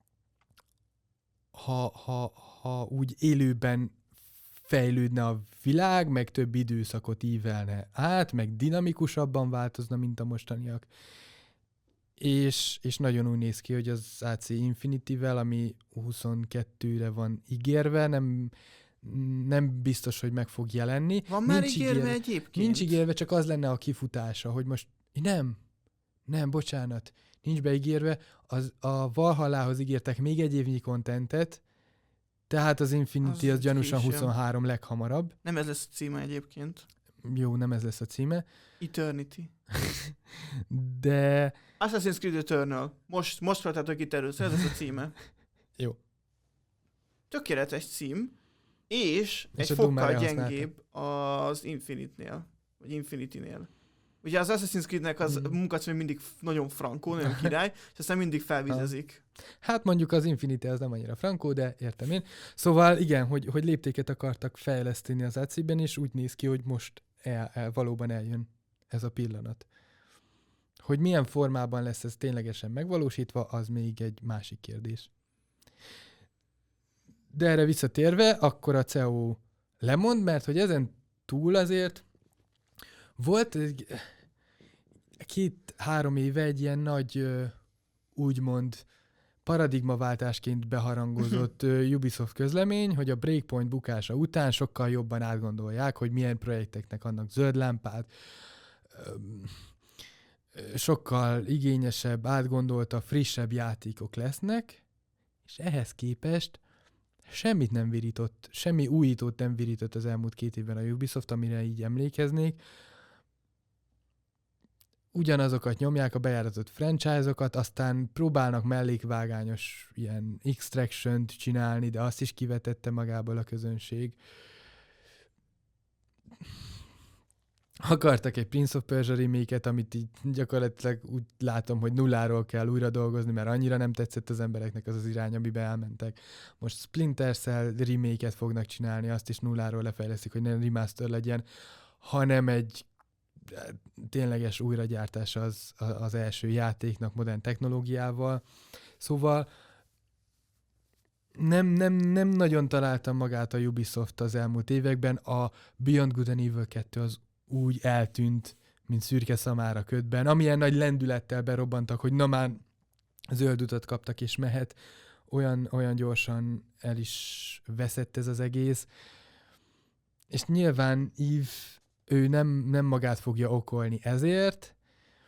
ha, ha, ha úgy élőben fejlődne a világ, meg több időszakot ívelne át, meg dinamikusabban változna, mint a mostaniak. És, és nagyon úgy néz ki, hogy az á cé Infinity-vel, ami huszonkettőre van ígérve, nem, nem biztos, hogy meg fog jelenni. Van már nincs ígérve ígérve, egyébként? Nincs ígérve, csak az lenne a kifutása, hogy most nem, nem, bocsánat, nincs beígérve. Az, a Valhallához ígértek még egy évnyi kontentet, tehát az Infinity az, az gyanúsan későn. huszonhárom leghamarabb. Nem ez lesz a címe egyébként. Jó, nem ez lesz a címe. Eternity. De... Assassin's Creed Eternal. Most, most vettetek itt először, ez lesz a címe. Jó. Tökéletes cím, és, És egy a Doom már fokkal elhasználta. gyengébb az Infinite-nél. Vagy Infinity-nél. Ugye az Assassin's Creed-nek az Mm. munkacím mindig f- nagyon frankó, nagyon király, és aztán mindig felvizezik. Hát mondjuk az Infinity az nem annyira frankó, de értem én. Szóval igen, hogy, hogy léptéket akartak fejleszteni az á cé-ben, és úgy néz ki, hogy most el, el, valóban eljön ez a pillanat. Hogy milyen formában lesz ez ténylegesen megvalósítva, az még egy másik kérdés. De erre visszatérve, akkor a cé e o lemond, mert hogy ezen túl azért volt egy két-három éve egy ilyen nagy, ö, úgymond paradigmaváltásként beharangozott ö, Ubisoft közlemény, hogy a Breakpoint bukása után sokkal jobban átgondolják, hogy milyen projekteknek adnak zöld lámpát, ö, ö, sokkal igényesebb, átgondolta, frissebb játékok lesznek, és ehhez képest semmit nem virított, semmi újítót nem virított az elmúlt két évben a Ubisoft, amire így emlékeznék. Ugyanazokat nyomják, a bejáratott franchise-okat, aztán próbálnak mellékvágányos ilyen extraction-t csinálni, de azt is kivetette magából a közönség. Akartak egy Prince of Persia remake-et, amit így gyakorlatilag úgy látom, hogy nulláról kell újra dolgozni, mert annyira nem tetszett az embereknek az az irány, amibe elmentek. Most Splinter Cell remake-et fognak csinálni, azt is nulláról lefejlesztik, hogy nem remaster legyen, hanem egy tényleges újragyártás az, az első játéknak modern technológiával. Szóval nem, nem, nem nagyon találtam magát a Ubisoft az elmúlt években. A Beyond Good and Evil kettő az úgy eltűnt, mint szürke szamára ködben. Amilyen nagy lendülettel berobbantak, hogy na már zöld utat kaptak és mehet, olyan, olyan gyorsan el is veszett ez az egész. És nyilván Eve ő nem, nem magát fogja okolni ezért,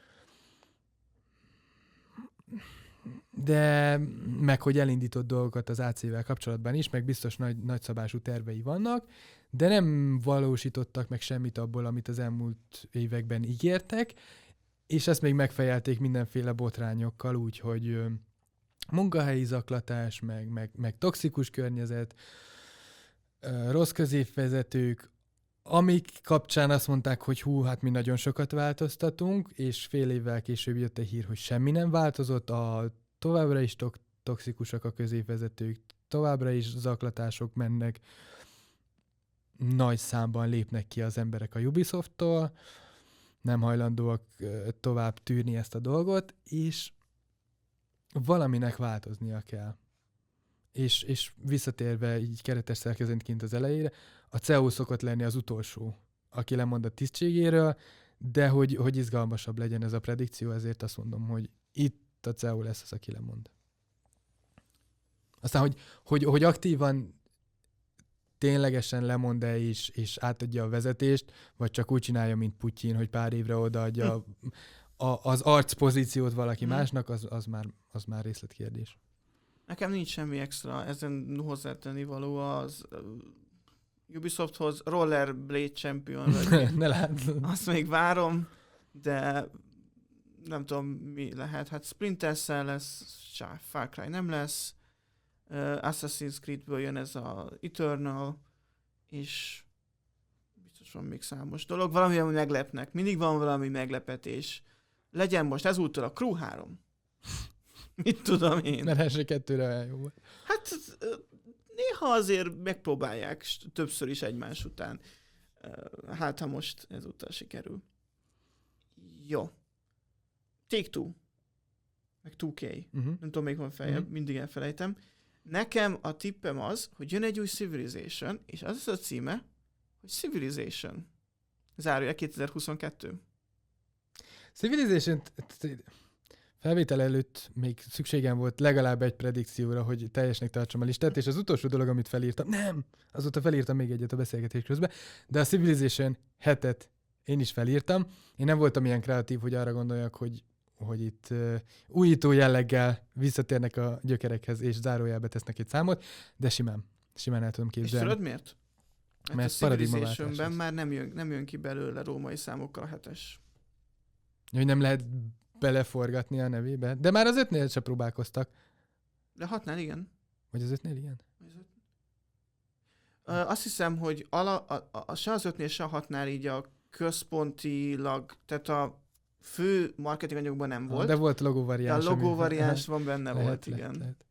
de meg, hogy elindított dolgokat az á cé-vel kapcsolatban is, meg biztos nagy, nagyszabású tervei vannak, de nem valósítottak meg semmit abból, amit az elmúlt években ígértek, és ezt még megfejelték mindenféle botrányokkal, úgyhogy ö, munkahelyi zaklatás, meg, meg, meg toxikus környezet, ö, rossz középvezetők, amik kapcsán azt mondták, hogy hú, hát mi nagyon sokat változtatunk, és fél évvel később jött egy hír, hogy semmi nem változott, a továbbra is to- toxikusak a középvezetők, továbbra is zaklatások mennek, nagy számban lépnek ki az emberek a Ubisofttól, nem hajlandóak tovább tűrni ezt a dolgot, és valaminek változnia kell. És, és visszatérve így keretes szerkezetként az elejére, a cé e o szokott lenni az utolsó, aki lemond a tisztségéről, de hogy, hogy izgalmasabb legyen ez a predikció, ezért azt mondom, hogy itt a cé e o lesz az, aki lemond. Aztán, hogy, hogy, hogy aktívan ténylegesen lemond-e is, és átadja a vezetést, vagy csak úgy csinálja, mint Putyin, hogy pár évre odaadja hm. a, az arcpozíciót valaki hm. másnak, az, az, már, az már részletkérdés. Nekem nincs semmi extra ezen hozzátenni való az uh, Ubisofthoz. Rollerblade Champion, vagy ne látszom. Azt még várom, de nem tudom, mi lehet. Hát Splinter Cell lesz, Far Cry nem lesz, uh, Assassin's Creedből jön ez a Eternal, és biztos van még számos dolog. Valami, ami meglepnek. Mindig van valami meglepetés. Legyen most ezúttal a Crew három. Mit tudom én? Mert első kettőre olyan jó volt. Hát néha azért megpróbálják többször is egymás után. Hát, ha most ezúttal sikerül. Jó. Take-Two. Meg two K. Uh-huh. Nem tudom, még van feljebb, uh-huh. mindig elfelejtem. Nekem a tippem az, hogy jön egy új Civilization, és az az a címe, hogy Civilization. Zárója kétezer-huszonkettő. Civilization felvétel előtt még szükségem volt legalább egy predikcióra, hogy teljesnek tartsam a listát, és az utolsó dolog, amit felírtam, nem, azóta felírtam még egyet a beszélgetés közben, de a Civilization hetet én is felírtam. Én nem voltam ilyen kreatív, hogy arra gondoljak, hogy, hogy itt uh, újító jelleggel visszatérnek a gyökerekhez, és zárójelbe tesznek egy számot, de simán, simán el tudom képzelni. És tudod miért? Mert, Mert a Civilizationben már nem jön, nem jön ki belőle római számokkal a hetes. Hogy nem lehet beleforgatni a nevébe. De már az ötnél se próbálkoztak. De hatnál igen. Vagy az ötnél igen? Uh, azt hiszem, hogy ala, a, a, a, se az ötnél, se a hatnál így a központilag, tehát a fő marketing anyagban nem volt. De volt logóvariáns. De a logóvariáns van benne lehet, volt, lehet, igen. Lehet.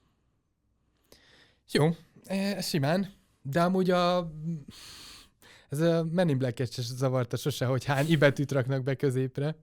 Jó, e, simán. De amúgy a... Ez a Men in Black-et sem zavarta sose, hogy hány i-betűt raknak be középre.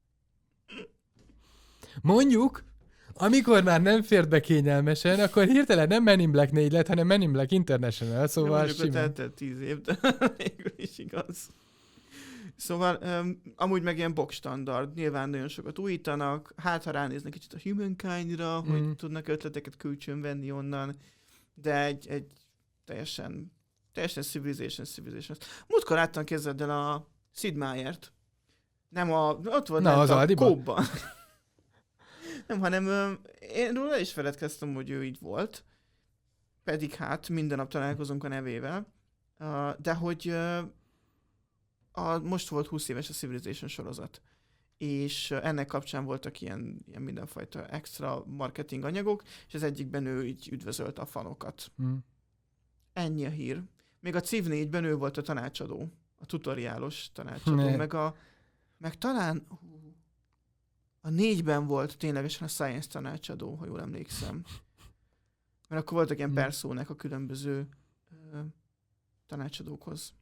Mondjuk, amikor már nem fért be kényelmesen, akkor hirtelen nem Men in Black négy lett, hanem Men in Black International, szóval mondjuk, simán. Mondjuk, hogy tíz év, de végül is igaz. Szóval um, amúgy meg ilyen box standard, nyilván nagyon sokat újítanak, hát ha ránéznek kicsit a Humankind-ra, mm. hogy tudnak ötleteket kölcsön venni onnan, de egy, egy teljesen, teljesen Civilization, Civilization. Múltkor láttam, kezded el a Sid Meier't. Nem a, ott volt Na, az a Kóbban. Nem, hanem ö, én róla is feledkeztem, hogy ő így volt. Pedig hát minden nap találkozunk a nevével. Uh, de hogy uh, a, most volt húsz éves a Civilization sorozat. És uh, ennek kapcsán voltak ilyen, ilyen mindenfajta extra marketing anyagok, és az egyikben ő így üdvözölte a fanokat. Mm. Ennyi a hír. Még a Civ négyben ő volt a tanácsadó. A tutoriálos tanácsadó. Ne. Meg a... Meg talán... A négyben volt ténylegesen a Science tanácsadó, ha jól emlékszem. Mert akkor voltak ilyen perszónek a különböző ö, tanácsadókhoz.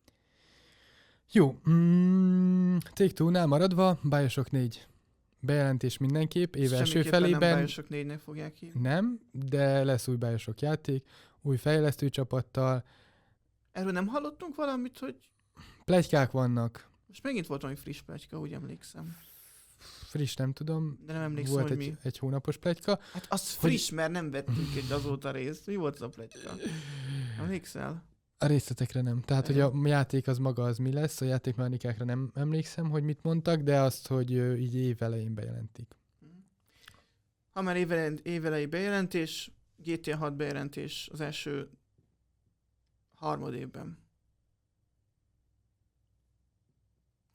Jó. Mm, Take-Two-nál maradva, BioShock négy. Bejelentés mindenképp, év első felében. Nem BioShock négynek fogják hívni. Nem, de lesz új BioShock játék, új fejlesztő csapattal. Erről nem hallottunk valamit, hogy... Pletykák vannak. Most megint volt valami friss pletyka, úgy emlékszem. Friss, nem tudom. De nem emlékszem, volt hogy egy, mi. egy hónapos pletyka. Hát az friss, hogy... mert nem vettünk egy azóta részt. Mi volt az a pletyka? Emlékszel? A részletekre nem. Tehát, hogy a játék az maga az mi lesz, a játékmechanikákra nem emlékszem, hogy mit mondtak, de azt, hogy így év elején bejelentik. Ha már év elejé bejelentés, gé té á hat bejelentés az első harmad évben.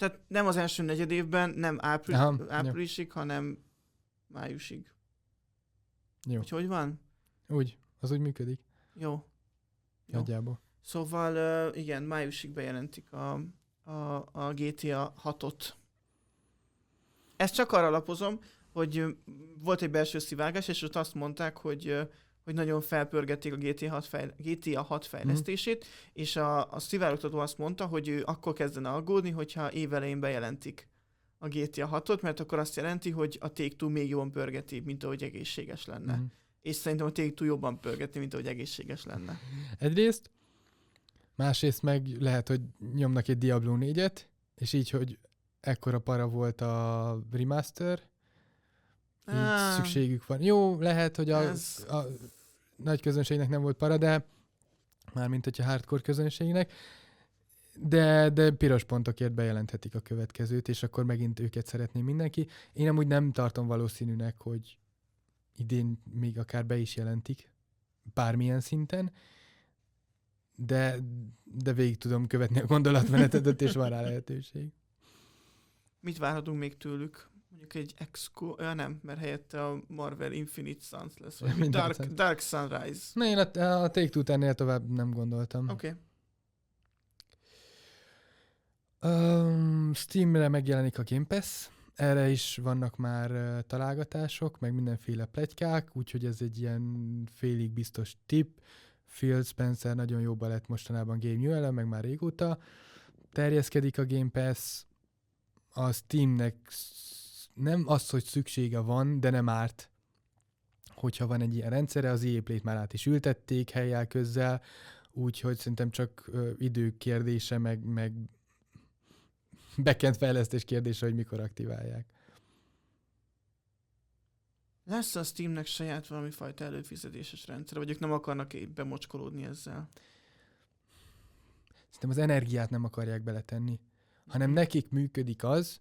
Tehát nem az első negyed évben, nem április, Aha, áprilisig, hanem májusig. Jó. Hogy hogy van? Úgy, az úgy működik. Jó. Jó. Nagyjából. Szóval uh, igen, májusig bejelentik a, a, a gé té á hatot. Ezt csak arra alapozom, hogy uh, volt egy belső szivárgás, és ott azt mondták, hogy, uh, hogy nagyon felpörgették a gé té á hat, fejl- gé té á hat fejlesztését, mm. és a, a szivárogtató azt mondta, hogy ő akkor kezdene aggódni, hogyha évelején bejelentik a gé té á hatot, mert akkor azt jelenti, hogy a Take-Two még jobban pörgeti, mint ahogy egészséges lenne. Mm. És szerintem a Take-Two jobban pörgeti, mint ahogy egészséges lenne. Egyrészt, másrészt meg lehet, hogy nyomnak egy Diablo négyet, és így, hogy ekkora para volt a remaster, így ah, szükségük van. Jó, lehet, hogy a, ez... a nagy közönségnek nem volt para, de mármint, hogyha hardcore közönségnek, de, de piros pontokért bejelenthetik a következőt, és akkor megint őket szeretné mindenki. Én amúgy nem tartom valószínűnek, hogy idén még akár be is jelentik, bármilyen szinten, de, de végig tudom követni a gondolatmenetedet, és van rá lehetőség. Mit várhatunk még tőlük? Mondjuk egy Exco, ja nem, mert helyette a Marvel Infinite Suns lesz, vagy Dark, Dark Sunrise. Na, én a, a Take-Two ennél tovább nem gondoltam. Oké. Okay. Um, Steamre megjelenik a Game Pass, erre is vannak már uh, találgatások, meg mindenféle pletykák, úgyhogy ez egy ilyen félig biztos tipp. Phil Spencer nagyon jóba lett mostanában Game New-el, meg már régóta terjeszkedik a Game Pass. A Steamnek nem az, hogy szüksége van, de nem árt, hogyha van egy ilyen rendszere. Az í á Play-t már át is ültették helyjel közzel, úgyhogy szerintem csak uh, idő kérdése, meg, meg backend fejlesztés kérdése, hogy mikor aktiválják. Lesz a Steamnek saját valami fajta előfizetéses rendszer, vagy ők nem akarnak bemocskolódni ezzel? Szerintem az energiát nem akarják beletenni, hanem nekik működik az,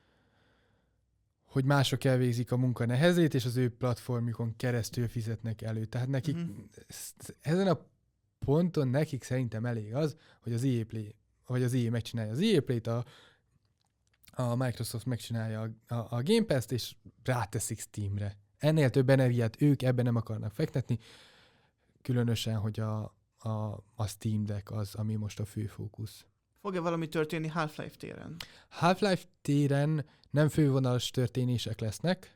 hogy mások elvégzik a munka nehezét, és az ő platformjukon keresztül fizetnek elő. Tehát nekik mm-hmm. ezen a ponton nekik szerintem elég az, hogy az í á Play, vagy az í á megcsinálja az í á Play-t, a, a Microsoft megcsinálja a, a, a Game Pass-t, és ráteszik Steamre. Ennél több energiát ők ebben nem akarnak fektetni, különösen, hogy a, a, a Steam Deck az, ami most a fő fókusz. Fog-e valami történni Half-Life téren? Half-Life téren nem fővonalas történések lesznek,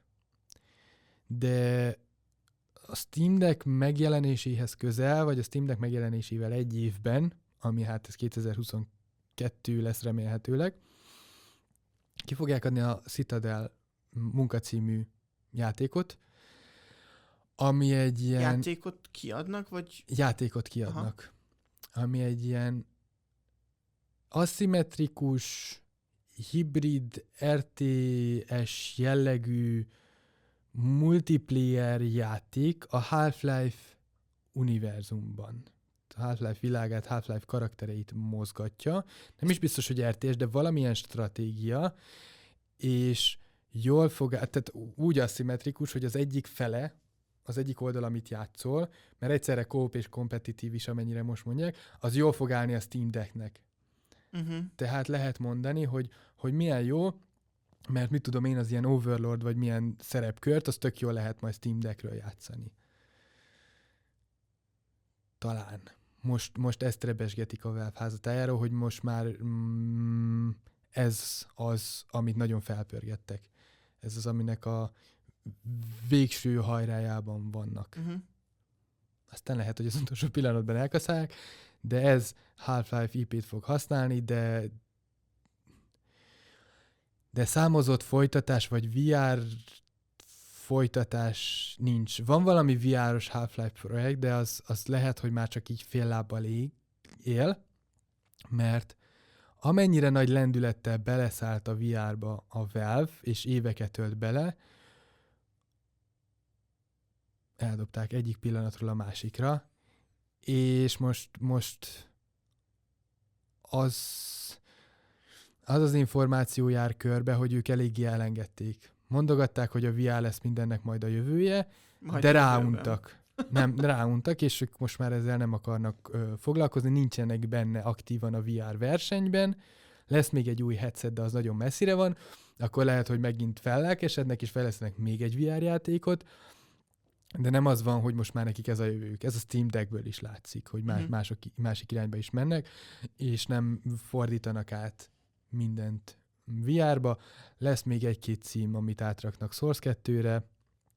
de a Steam Deck megjelenéséhez közel, vagy a Steam Deck megjelenésével egy évben, ami hát ez kétezer-huszonkettő lesz remélhetőleg, ki fogják adni a Citadel munkacímű játékot, ami egy ilyen... Játékot kiadnak, vagy... Játékot kiadnak. Aha. Ami egy ilyen aszimmetrikus, hibrid, er té es jellegű multiplayer játék a Half-Life univerzumban. A Half-Life világát, Half-Life karaktereit mozgatja. Nem is biztos, hogy er té es, de valamilyen stratégia, és jól fog, tehát úgy aszimmetrikus, hogy az egyik fele, az egyik oldal, amit játszol, mert egyszerre co-op és kompetitív is, amennyire most mondják, az jól fog állni a Steam Decknek. Uh-huh. Tehát lehet mondani, hogy, hogy milyen jó, mert mit tudom én, az ilyen Overlord, vagy milyen szerepkört, az tök jól lehet majd Steam Deckről játszani. Talán. Most, most ezt rebesgetik a Valve házatájáról, hogy most már mm, ez az, amit nagyon felpörgettek. Ez az, aminek a végső hajrájában vannak. Uh-huh. Aztán lehet, hogy az utolsó pillanatban elkaszálják, de ez Half-Life í pét fog használni, de de számozott folytatás, vagy vé er folytatás nincs. Van valami vé er-os Half-Life projekt, de az, az lehet, hogy már csak így fél lábbal él, mert amennyire nagy lendülettel beleszállt a vé er-ba a Valve, és éveket tölt bele, eldobták egyik pillanatról a másikra, és most, most az, az az információ jár körbe, hogy ők eléggé elengedték. Mondogatták, hogy a vé er lesz mindennek majd a jövője, majd de ráuntak. Nem, ráuntak, és ők most már ezzel nem akarnak ö, foglalkozni, nincsenek benne aktívan a vé er versenyben. lesz még egy új headset, de az nagyon messzire van, akkor lehet, hogy megint fellelkesednek, és fejlesztenek még egy vé er játékot, de nem az van, hogy most már nekik ez a jövőjük. Ez a Steam Deckből is látszik, hogy más, Mhm. mások, másik irányba is mennek, és nem fordítanak át mindent vé er-ba. Lesz még egy-két cím, amit átraknak Source kettőre,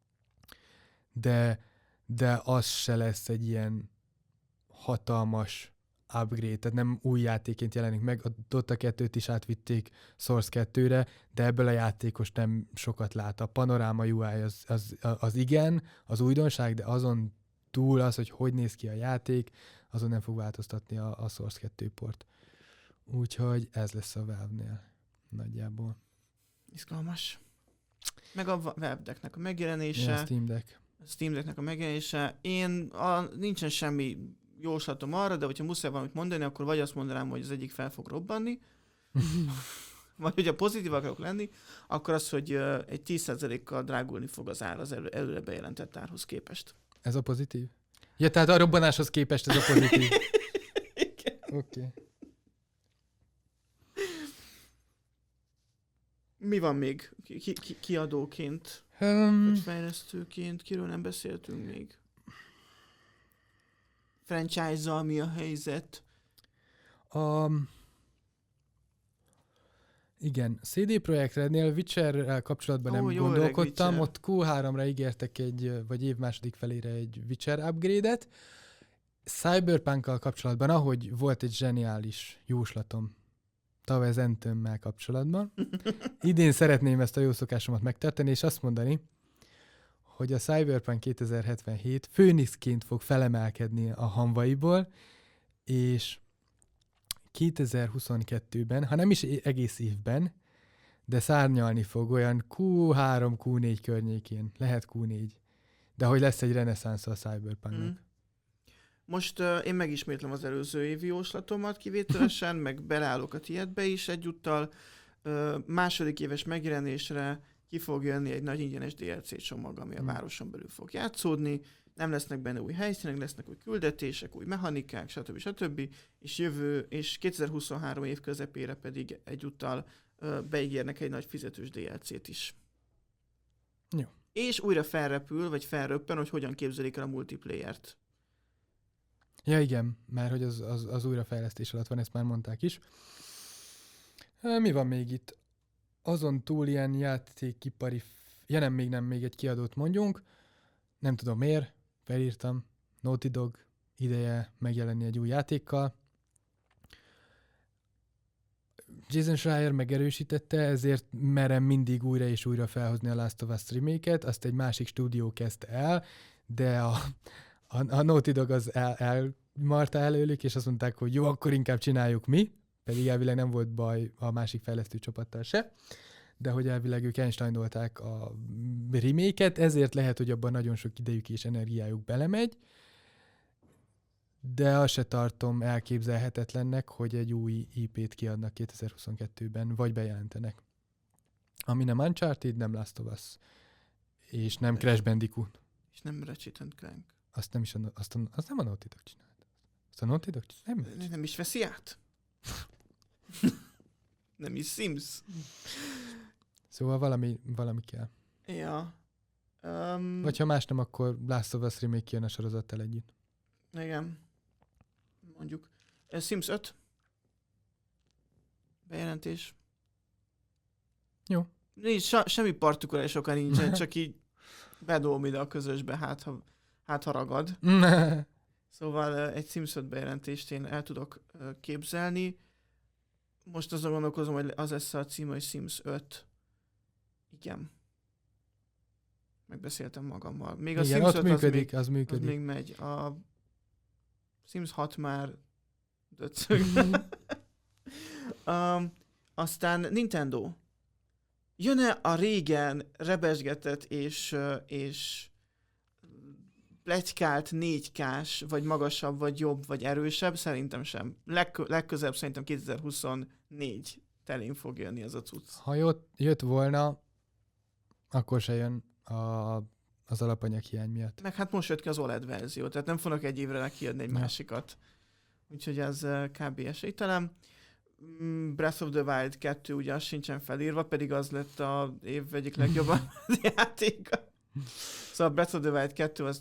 de, de az se lesz egy ilyen hatalmas upgrade, tehát nem új játékként jelenik meg. A Dota kettőt is átvitték Source kettőre, de ebből a játékos nem sokat lát. A panoráma u i az, az, az igen, az újdonság, de azon túl az, hogy hogy néz ki a játék, azon nem fog változtatni a, a Source kettő port. Úgyhogy ez lesz a Valve-nél nagyjából. Izgalmas. Meg a Valve Decknek a Ja, megjelenése, a Steam Deck. a Steam Decknek a megjelenése. Én a, nincsen semmi jóslatom arra, de hogyha muszáj valamit mondani, akkor vagy azt mondanám, hogy az egyik fel fog robbanni, vagy hogyha pozitív akarok lenni, akkor az, hogy uh, egy tíz százalékkal drágulni fog az ár az elő, előre bejelentett árhoz képest. Ez a pozitív? Ja, tehát a robbanáshoz képest ez a pozitív. Igen. Oké. Okay. Mi van még ki, ki, kiadóként, Um, vagy fejlesztőként? Kiről nem beszéltünk még? Franchise-zal mi a helyzet? a... Igen, cé dé Projekt Rednél Witcherrel kapcsolatban Ó, nem jó öreg gondolkodtam, Witcher. ott kú háromra ígértek egy, vagy év második felére egy Witcher upgrade-et. Cyberpunk-kal kapcsolatban, ahogy volt egy zseniális jóslatom tavaly az Anthem-mel kapcsolatban, idén szeretném ezt a jó szokásomat megtartani, és azt mondani, hogy a Cyberpunk kétezer-hetvenhét főnixként fog felemelkedni a hamvaiból, és kétezer-huszonkettőben, ha nem is egész évben, de szárnyalni fog olyan kú három kú négy környékén. Lehet kú négy. De hogy lesz egy reneszánsz a Cyberpunknak. Mm. Most uh, én megismétlem az előző évi jóslatomat kivételesen, meg beleállok a tiédbe is egyúttal. Uh, második éves megjelenésre ki fog jönni egy nagy ingyenes dé el cé csomag, ami a Mm. városon belül fog játszódni. Nem lesznek benne új helyszínek, lesznek új küldetések, új mechanikák, stb. stb. És jövő, és kétezer-huszonhárom év közepére pedig egyúttal uh, beígérnek egy nagy fizetős dé el cét is. Jó. És újra felrepül, vagy felröppen, hogy hogyan képzelik el a multiplayert. Ja igen, mert hogy az, az, az újrafejlesztés alatt van, ezt már mondták is. Há, mi van még itt? Azon túl ilyen játékipari... F... Ja nem, még nem, még egy kiadót mondjunk. Nem tudom miért, felírtam. Naughty Dog ideje megjelenni egy új játékkal. Jason Schreier megerősítette, ezért merem mindig újra és újra felhozni a Last of Us remake-et, azt egy másik stúdió kezdte el, de a, a, a Naughty Dog az el, elmarta előlük, és azt mondták, hogy jó, akkor inkább csináljuk mi, pedig elvileg nem volt baj a másik fejlesztő csapattal se, de hogy elvileg ők Einstein-olták a remake-et, ezért lehet, hogy abban nagyon sok idejük és energiájuk belemegy, de azt se tartom elképzelhetetlennek, hogy egy új í pét kiadnak kétezer-huszonkettőben, vagy bejelentenek. Ami nem Uncharted, nem Last of Us, és nem Crash Bandicoot. És nem Ratchet and Clank. Azt nem, is a, azt, a, azt nem a Naughty Dog csinált. Azt a Naughty Dog csinált? Nem. Nem is veszi át? Nem is Sims. Szóval valami, valami kell. Ja. Um, Vagy ha más nem, akkor Last of Us remake kijön a sorozattal együtt. Igen. Mondjuk. Ez Sims öt. Bejelentés. Jó. Nincs, se, semmi partikuláris oka nincsen, csak így bedolom ide a közösbe, hát ha, hát ha ragad. Szóval egy Sims öt bejelentést én el tudok képzelni. Most azon gondolkozom, hogy az lesz a cím, hogy Sims öt. Igen. Megbeszéltem magammal. Még a Igen, Sims ott öt működik, az az még, működik. az még megy. A Sims hat már döcög. um, aztán Nintendo. Jön-e a régen rebesgetett és, és pletykált négy kás, vagy magasabb, vagy jobb, vagy erősebb? Szerintem sem. Legkö- legközelebb szerintem kétezer-huszonnégy telén fog jönni az a cucc. Ha jött, jött volna, akkor se jön a, az alapanyag hiány miatt. Meg hát most jött ki az o el e dé verzió, tehát nem fognak egy évre kiadni egy Ja. másikat. Úgyhogy ez uh, kb. Esélytelen. mm, Breath of the Wild kettő ugye az sincsen felírva, pedig az lett az év egyik legjobb játéka. Szóval Breath of the Wild kettő az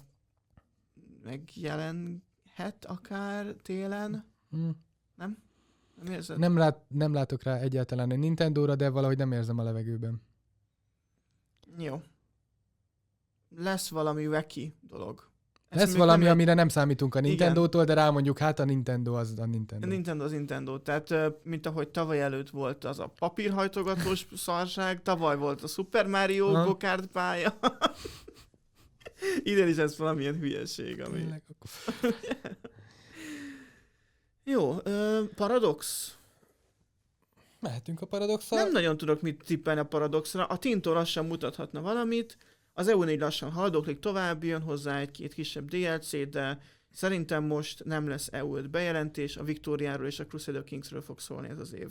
megjelenhet akár télen. Mm. Nem? Nem érzed? Nem, lát, nem látok rá egyáltalán a Nintendóra, de valahogy nem érzem a levegőben. Jó. Lesz valami wacky dolog. Ezt Lesz még valami, nem- amire nem számítunk a Nintendótól, de rámondjuk, hát a Nintendo az a Nintendo. A Nintendo az Nintendo. Tehát, ö, mint ahogy tavaly előtt volt az a papírhajtogatós szarság, tavaly volt a Super Mario Aha. go-kart pálya. Idén is ez valamilyen hülyeség, ami... Tényleg, akkor- Jó, ö, Paradox. Mehetünk a paradoxal. Nem nagyon tudok mit tippelni a Paradoxra. A Tinto lassan mutathatna valamit. Az E U négy lassan haldoklik tovább, jön hozzá egy-két kisebb dé el cé, de szerintem most nem lesz E U öt bejelentés, a Victoriáról és a Crusader Kingsről fog szólni ez az év.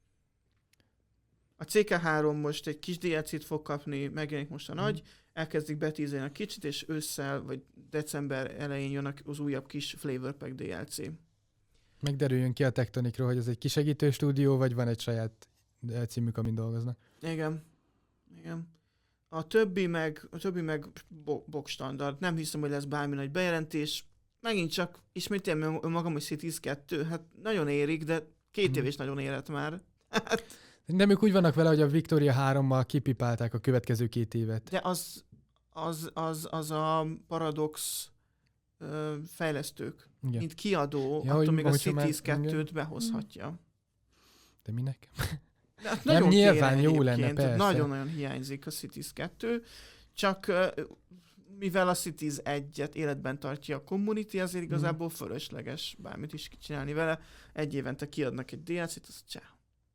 A cé ká három most egy kis dé el cét fog kapni, megjelenik most a nagy, elkezdik betízelni a kicsit, és ősszel vagy december elején jön az újabb kis Flavor Pack dé el cé. Megderüljön ki a Tektonikról, hogy ez egy kisegítő stúdió, vagy van egy saját eh, címük, amin dolgoznak. Igen. Igen. A többi meg, a többi meg bo- bok standard. Nem hiszem, hogy lesz bármi nagy bejelentés. Megint csak ismételjem magam, hogy Cities kettő. Hát nagyon érik, de két év is nagyon érett már. De ők úgy vannak vele, hogy a Victoria hárommal kipipálták a következő két évet. De az, az, az, az a Paradox ö, fejlesztők. Igen. Mint kiadó, Ja, attól hogy- még a hogyha már- Cities kettőt igen. behozhatja. De minek? De hát Nem, nagyon nyilván kéne jó lenne, egyébként, persze. nagyon-nagyon hiányzik a Cities kettő, csak ö, mivel a Cities egyet életben tartja a community, azért Mhm. igazából fölösleges bármit is csinálni vele. Egy évente kiadnak egy dé el cét, az csá.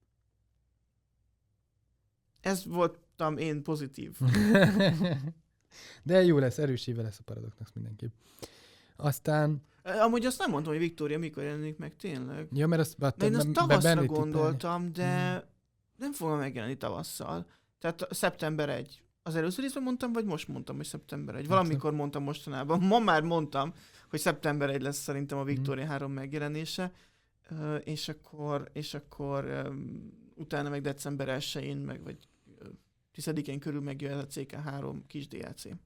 Ez voltam én pozitív. De jó lesz, erős éve lesz a Paradoxnak mindenképp. Aztán, Ö, Amúgy azt nem mondtam, hogy Victoria mikor jelenik meg tényleg. ja, mert azt, Mert én azt be- tavaszra bennét tippelni. gondoltam, de Mhm. nem fogom megjelenni tavasszal. Tehát szeptember elseje. Az előző részben mondtam, vagy most mondtam, hogy szeptember elseje? Valamikor mondtam mostanában. Ma már mondtam, hogy szeptember elseje lesz szerintem a Victoria három megjelenése, Ö, és akkor, és akkor öm, utána meg december elsején, meg vagy ö, tizedikén körül megjön a cé ká három kis dé el cé.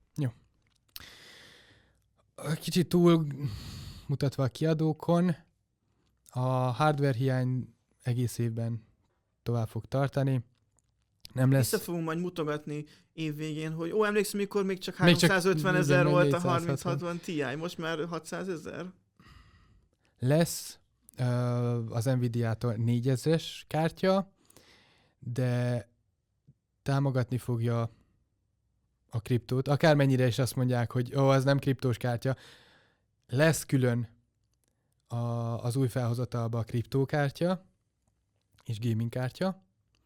Kicsit túl mutatva a kiadókon, a hardware hiány egész évben tovább fog tartani. Nem lesz... Vissza fogunk majd mutogatni évvégén, hogy ó, emlékszem, mikor még csak Még csak- háromszázötven igen, ezer még volt a négyszázhatvan. harminc hatvan Ti, most már hatszázezer. Lesz ö, az Nvidia-tól négyezres kártya, de támogatni fogja a kriptót. Akármennyire is azt mondják, hogy ó, az nem kriptós kártya. Lesz külön a, az új felhozatalba a kriptókártya és gaming kártya,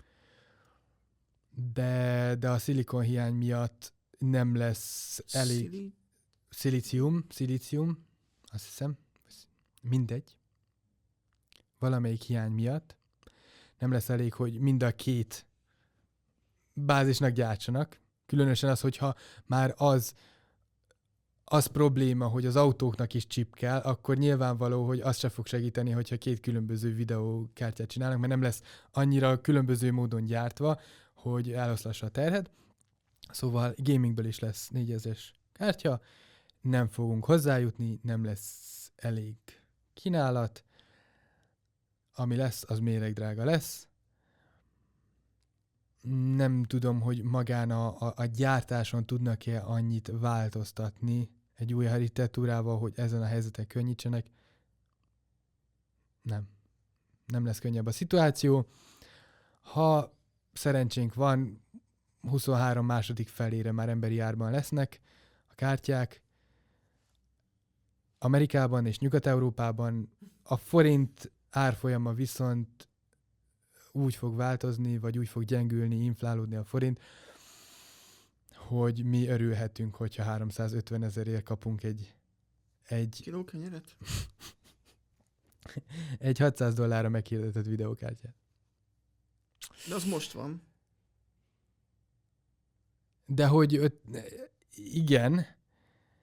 de, de a szilikon hiány miatt nem lesz elég Szili- szilícium, szilícium, azt hiszem, mindegy, valamelyik hiány miatt nem lesz elég, hogy mind a két bázisnak gyártsanak. Különösen az, hogyha már az, az probléma, hogy az autóknak is chip kell, akkor nyilvánvaló, hogy az se fog segíteni, hogyha két különböző videókártyát csinálnak, mert nem lesz annyira különböző módon gyártva, hogy eloszlassa a terhet. Szóval gamingből is lesz négyezres kártya, nem fogunk hozzájutni, nem lesz elég kínálat, ami lesz, az méregdrága lesz. Nem tudom, hogy magán a, a, a gyártáson tudnak-e annyit változtatni egy új architektúrával, hogy ezen a helyzeten könnyítsenek. Nem. Nem lesz könnyebb a szituáció. Ha szerencsénk van, huszonhárom második felére már emberi árban lesznek a kártyák. Amerikában és Nyugat-Európában a forint árfolyama viszont úgy fog változni, vagy úgy fog gyengülni, inflálódni a forint, hogy mi örülhetünk, hogyha háromszázötven ezerért kapunk egy, egy, Kiló kenyeret? egy hatszáz dollárra meghirdetett videókártyát. De az most van. De hogy öt, igen,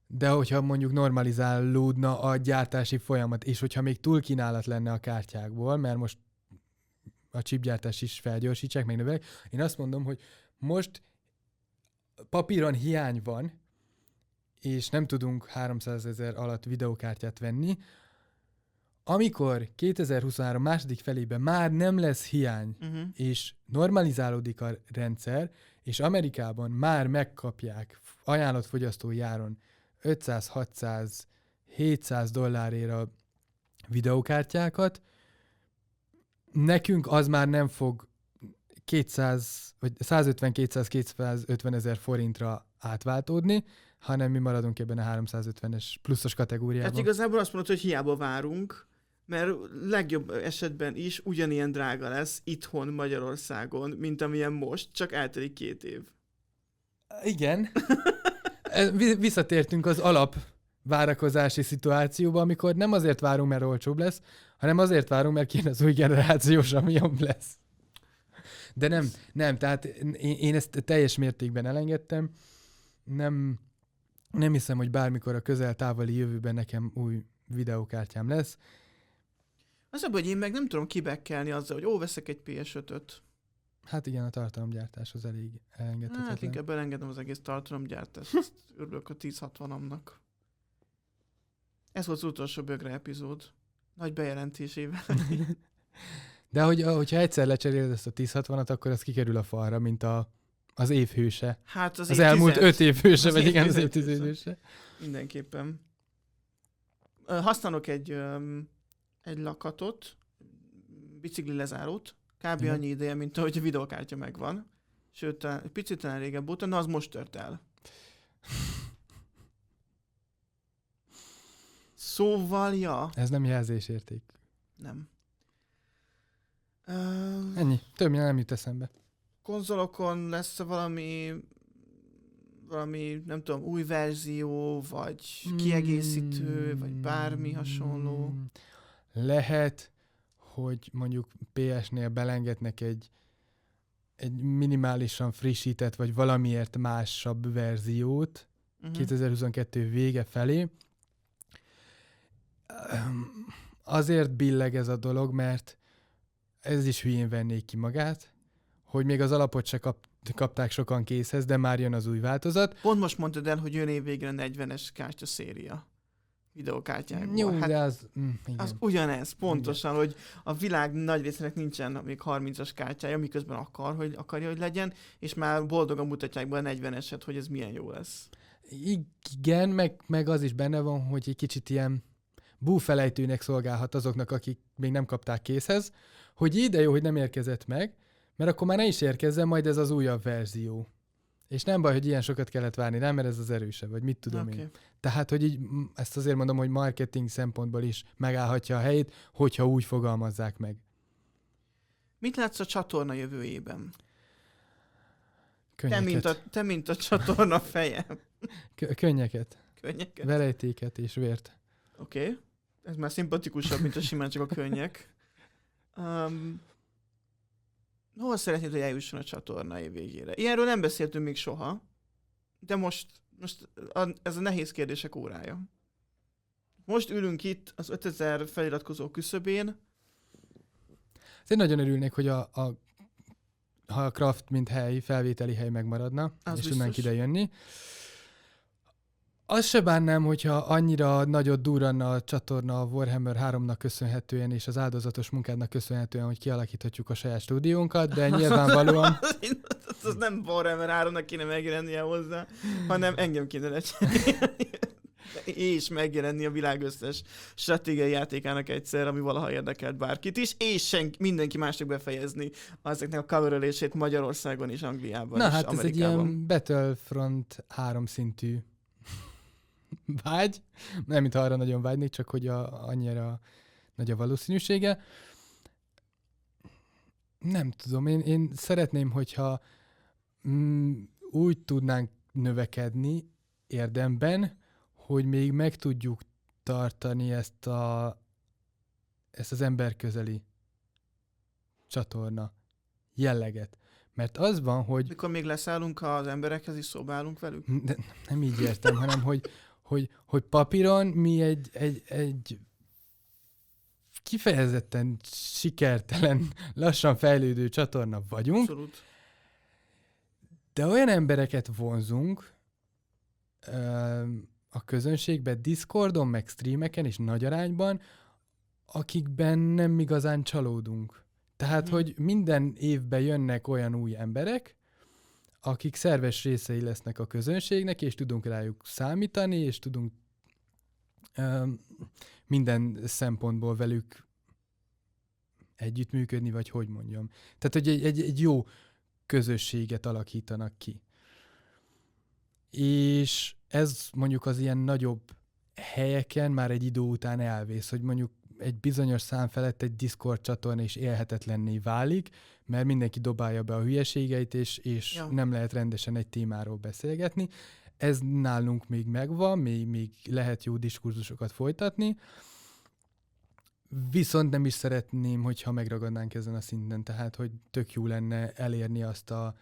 de hogyha mondjuk normalizálódna a gyártási folyamat, és hogyha még túlkínálat lenne a kártyákból, mert most a chipgyártás is felgyorsítsák, meg növelik, én azt mondom, hogy most papíron hiány van, és nem tudunk háromszázezer alatt videókártyát venni, amikor kétezer-huszonhárom második felében már nem lesz hiány, Uh-huh. és normalizálódik a rendszer, és Amerikában már megkapják ajánlott fogyasztói áron ötszáz, hatszáz, hétszáz dollárért a videókártyákat, nekünk az már nem fog kétszáz, vagy százötven-kétszáz-kétszázötven ezer forintra átváltódni, hanem mi maradunk ebben a háromszázötvenes pluszos kategóriában. Hát igazából azt mondod, hogy hiába várunk, mert legjobb esetben is ugyanilyen drága lesz itthon Magyarországon, mint amilyen most, csak eltelik két év. Igen. Vi- Visszatértünk az alap várakozási szituációba, amikor nem azért várunk, mert olcsóbb lesz, hanem azért várunk, mert kijön az új generációs, ami jobb lesz. De nem, nem, tehát én, én ezt teljes mértékben elengedtem. Nem, nem hiszem, hogy bármikor a közel-távoli jövőben nekem új videókártyám lesz. Az abban, hogy én meg nem tudom kibekkelni azzal, hogy ó, veszek egy pé es ötöt. Hát igen, a tartalomgyártás az elég elengedhetetlen. Hát inkább elengedem az egész tartalomgyártást. Ezt örülök a tíz hatvanomnak. Ez volt az utolsó bögre epizód. Nagy bejelentésével. De hogy, hogyha egyszer lecseréled ezt a tíz hatvanat, akkor az kikerül a falra, mint a, az évhőse. Hát az, Az elmúlt öt évhőse, Az vagy igen, az évtized évtizedhőse. Mindenképpen. Ö, Használok egy, öm, egy lakatot, bicikli lezárót, kb. Mhm. annyi ideje, mint ahogy a videókártya megvan. Sőt, talán- egy picit talán régebb óta, na az most tört el. Szóval, ja, Ez nem jelzésérték. nem. Ö, Ennyi. Több nem jut eszembe. konzolokon lesz valami valami, nem tudom, új verzió, vagy kiegészítő, vagy bármi hasonló. Mm, Lehet, hogy mondjuk pé es-nél belengednek egy, egy minimálisan frissített, vagy valamiért másabb verziót Uh-huh. kétezer-huszonkettő vége felé. Öm, Azért billeg ez a dolog, mert ez is hülyén vennék ki magát, hogy még az alapot se kap, kapták sokan készhez, de már jön az új változat. Pont most mondtad el, hogy jön év végre negyvenes kártya széria videókártyákból. Jó, Hát de az... Mm, igen. az ugyanez, pontosan, igen. Hogy a világ nagy részének nincsen még harmincas kártyája, miközben akar, hogy akarja, hogy legyen, és már boldogan mutatják be a negyveneset, hogy ez milyen jó lesz. Igen, meg, meg az is benne van, hogy egy kicsit ilyen búfelejtőnek szolgálhat azoknak, akik még nem kapták készhez, hogy ide jó, hogy nem érkezett meg, mert akkor már ne is érkezzen, majd ez az újabb verzió. És nem baj, hogy ilyen sokat kellett várni rá, mert ez az erősebb, vagy mit tudom Oké. én. Tehát, hogy így, mm, ezt azért mondom, hogy marketing szempontból is megállhatja a helyét, hogyha úgy fogalmazzák meg. Mit látsz a csatorna jövőjében? Te Könnyeket. mint, a, te, mint a csatorna feje. Kö- könnyeket. Könnyeket? Verejtéket és vért. Oké. Okay. Ez már szimpatikusabb, mint a simán csak a könnyek. Um, hol szeretnéd, hogy eljusson a csatorna év végére? Ilyenről nem beszéltünk még soha, de most, most a, ez a nehéz kérdések órája. Most ülünk itt az ötezer feliratkozó küszöbén. Én nagyon örülnék, hogy a, a, ha a Craft mint hely, felvételi hely megmaradna, Az és biztos. tudnánk ide jönni. Az se bánnám, hogyha annyira nagyot durranna a csatorna a Warhammer háromnak köszönhetően, és az áldozatos munkádnak köszönhetően, hogy kialakíthatjuk a saját stúdiónkat, de nyilvánvalóan... Az nem Warhammer háromnak kéne megjelennie hozzá, hanem engem kéne lecserélni. És megjelenni a világ összes stratégiai játékának egyszer, ami valaha érdekelt bárkit is, és senki, mindenki másnak befejezni ezeknek a coverölését Magyarországon és Angliában Na és hát ez egy Amerikában. ilyen Battlefront három szintű vágy. Nem, mintha arra nagyon vágynék, csak hogy a, annyira nagy a valószínűsége. Nem tudom, én, én szeretném, hogyha mm, úgy tudnánk növekedni érdemben, hogy még meg tudjuk tartani ezt, a, ezt az emberközeli csatorna jelleget. Mert az van, hogy Mikor még leszállunk az emberekhez és szobálunk velük? de nem így értem, hanem hogy, hogy, hogy papíron mi egy, egy, egy kifejezetten sikertelen, lassan fejlődő csatorna vagyunk, Abszolút. de olyan embereket vonzunk a közönségbe, Discordon, meg streameken és nagy arányban, akikben nem igazán csalódunk. Tehát, hmm. hogy minden évben jönnek olyan új emberek, akik szerves részei lesznek a közönségnek, és tudunk rájuk számítani, és tudunk um, minden szempontból velük együttműködni, vagy hogy mondjam. Tehát, hogy egy, egy, egy jó közösséget alakítanak ki. És ez mondjuk az ilyen nagyobb helyeken már egy idő után elvész, hogy mondjuk egy bizonyos szám felett egy Discord csatorna is élhetetlenné válik, mert mindenki dobálja be a hülyeségeit, és, és ja. nem lehet rendesen egy témáról beszélgetni. Ez nálunk még megvan, még, még lehet jó diskurzusokat folytatni, viszont nem is szeretném, hogyha megragadnánk ezen a szinten, tehát, hogy tök jó lenne elérni azt a,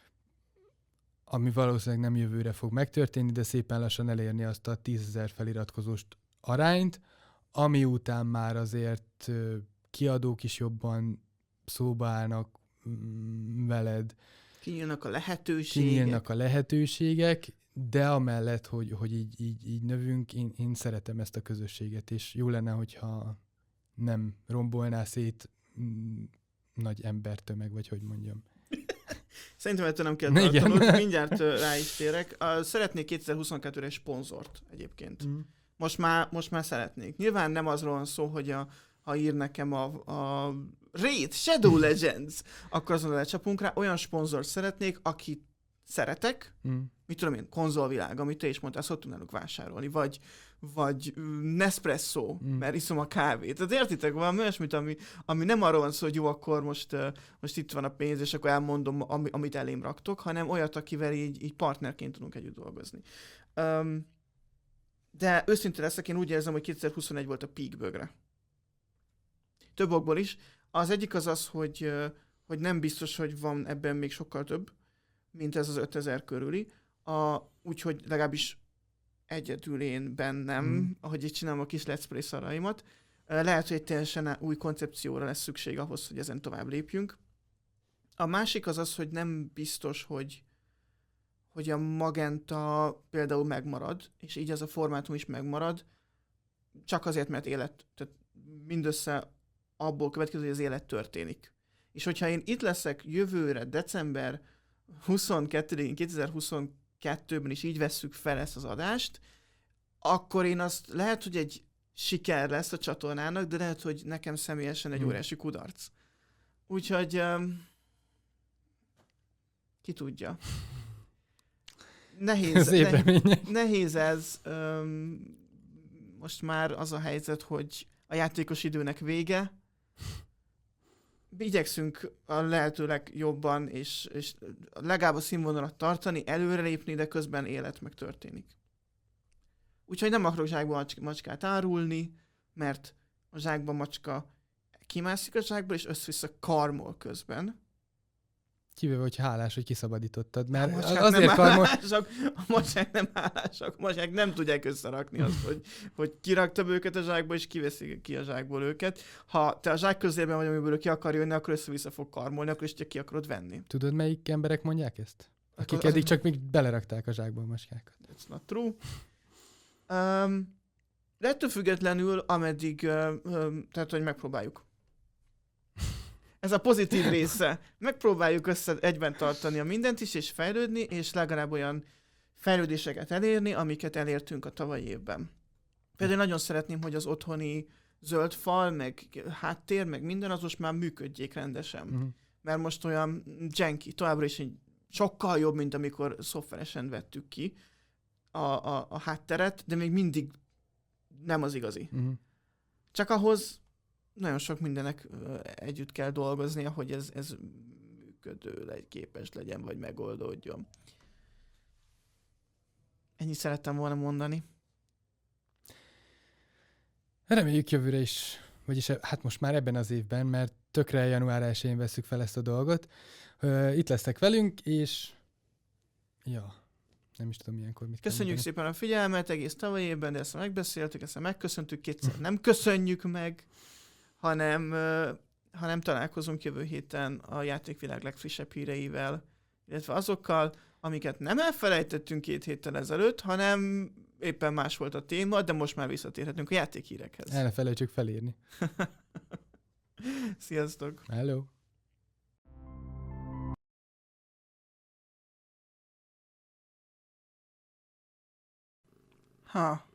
ami valószínűleg nem jövőre fog megtörténni, de szépen lassan elérni azt a tízezer feliratkozós arányt, ami után már azért kiadók is jobban szóba állnak veled. Kinyílnak a lehetőségek. Kinyílnak a lehetőségek, de amellett, hogy, hogy így, így, így növünk, én, én szeretem ezt a közösséget, és jó lenne, hogyha nem rombolná szét m- nagy embertömeg, vagy hogy mondjam. Szerintem ettől nem kell tartanod, mindjárt rá is térek. Szeretnék kétezer-huszonkettőre egy szponzort egyébként. Mm. Most már, most már szeretnék. Nyilván nem azról van szó, hogy a, ha ír nekem a, a Raid, Shadow Legends, akkor azon lecsapunk rá. Olyan szponzort szeretnék, akit szeretek, mm. mit tudom én, konzolvilág, amit te is mondtál, azt tudnálok vásárolni, vagy, vagy Nespresso, mm. mert iszom a kávét. Tehát értitek, valami olyasmit, ami, ami nem arról van szó, hogy jó, akkor most, uh, most itt van a pénz, és akkor elmondom, ami, amit elém raktok, hanem olyat, akivel így, így partnerként tudunk együtt dolgozni. Um, de őszintén leszek, én úgy érzem, hogy kétezer-huszonegy volt a peak bögre. Több okból is. Az egyik az az, hogy, uh, hogy nem biztos, hogy van ebben még sokkal több, mint ez az ötezer körüli. A, úgyhogy legalábbis egyedül én bennem, mm. ahogy így csinálom a kis let's play szaraimat. Lehet, hogy egy teljesen új koncepcióra lesz szükség ahhoz, hogy ezen tovább lépjünk. A másik az az, hogy nem biztos, hogy, hogy a Magenta például megmarad, és így ez a formátum is megmarad, csak azért, mert élet, tehát mindössze abból következő, hogy az élet történik. És hogyha én itt leszek jövőre, december huszonkettedikén, kétezer-huszonkettőben is így vesszük fel ezt az adást, akkor én azt lehet, hogy egy siker lesz a csatornának, de lehet, hogy nekem személyesen egy hmm. óriási kudarc. Úgyhogy um, ki tudja. Nehéz, nehéz, nehéz ez. Um, most már az a helyzet, hogy a játékos időnek vége. Igyekszünk a lehetőleg jobban, és, és legalább a színvonalat tartani, előrelépni, de közben élet meg történik. Úgyhogy nem akarok zsákba macskát árulni, mert a zsákba macska kimászik a zsákból, és össze-vissza karmol közben. Kivéve, hogy hálás, hogy kiszabadítottad, mert a azért nem karmol... hálásak, a macskák nem hálásak, a macskák nem tudják összerakni azt, hogy, hogy kiraktam őket a zsákból, és kiveszik ki a zsákból őket. Ha te a zsák közében vagy, amiből ki akar jönni, akkor össze-vissza fog karmolni, akkor is csak ki akarod venni. Tudod, melyik emberek mondják ezt? Akik akkor eddig az... csak még belerakták a zsákba a macskákat. That's not true. Um, de ettől függetlenül, ameddig, uh, um, tehát, hogy megpróbáljuk. Ez a pozitív része. Megpróbáljuk össze egyben tartani a mindent is, és fejlődni, és legalább olyan fejlődéseket elérni, amiket elértünk a tavalyi évben. Például nagyon szeretném, hogy az otthoni zöld fal, meg háttér, meg minden, az most már működjék rendesen. Uh-huh. Mert most olyan janky, továbbra is egy sokkal jobb, mint amikor szoftveresen vettük ki a, a, a hátteret, de még mindig nem az igazi. Uh-huh. Csak ahhoz nagyon sok mindenek együtt kell dolgoznia, hogy ez, ez működő legy, képes legyen, vagy megoldódjon. Ennyit szerettem volna mondani. Reméljük jövőre is, vagyis hát most már ebben az évben, mert tökre január elsején vesszük fel ezt a dolgot. Itt lesztek velünk, és ja, Nem is tudom ilyenkor mit Köszönjük kell szépen a figyelmet egész tavaly évben, de ezt megbeszéltük, ezt megköszöntük, kétszer nem köszönjük meg, hanem, uh, hanem találkozunk jövő héten a játékvilág legfrissebb híreivel, illetve azokkal, amiket nem elfelejtettünk két héttel ezelőtt, hanem éppen más volt a téma, de most már visszatérhetünk a játékhírekhez. El ne felejtsük felírni. Sziasztok! Hello! Ha.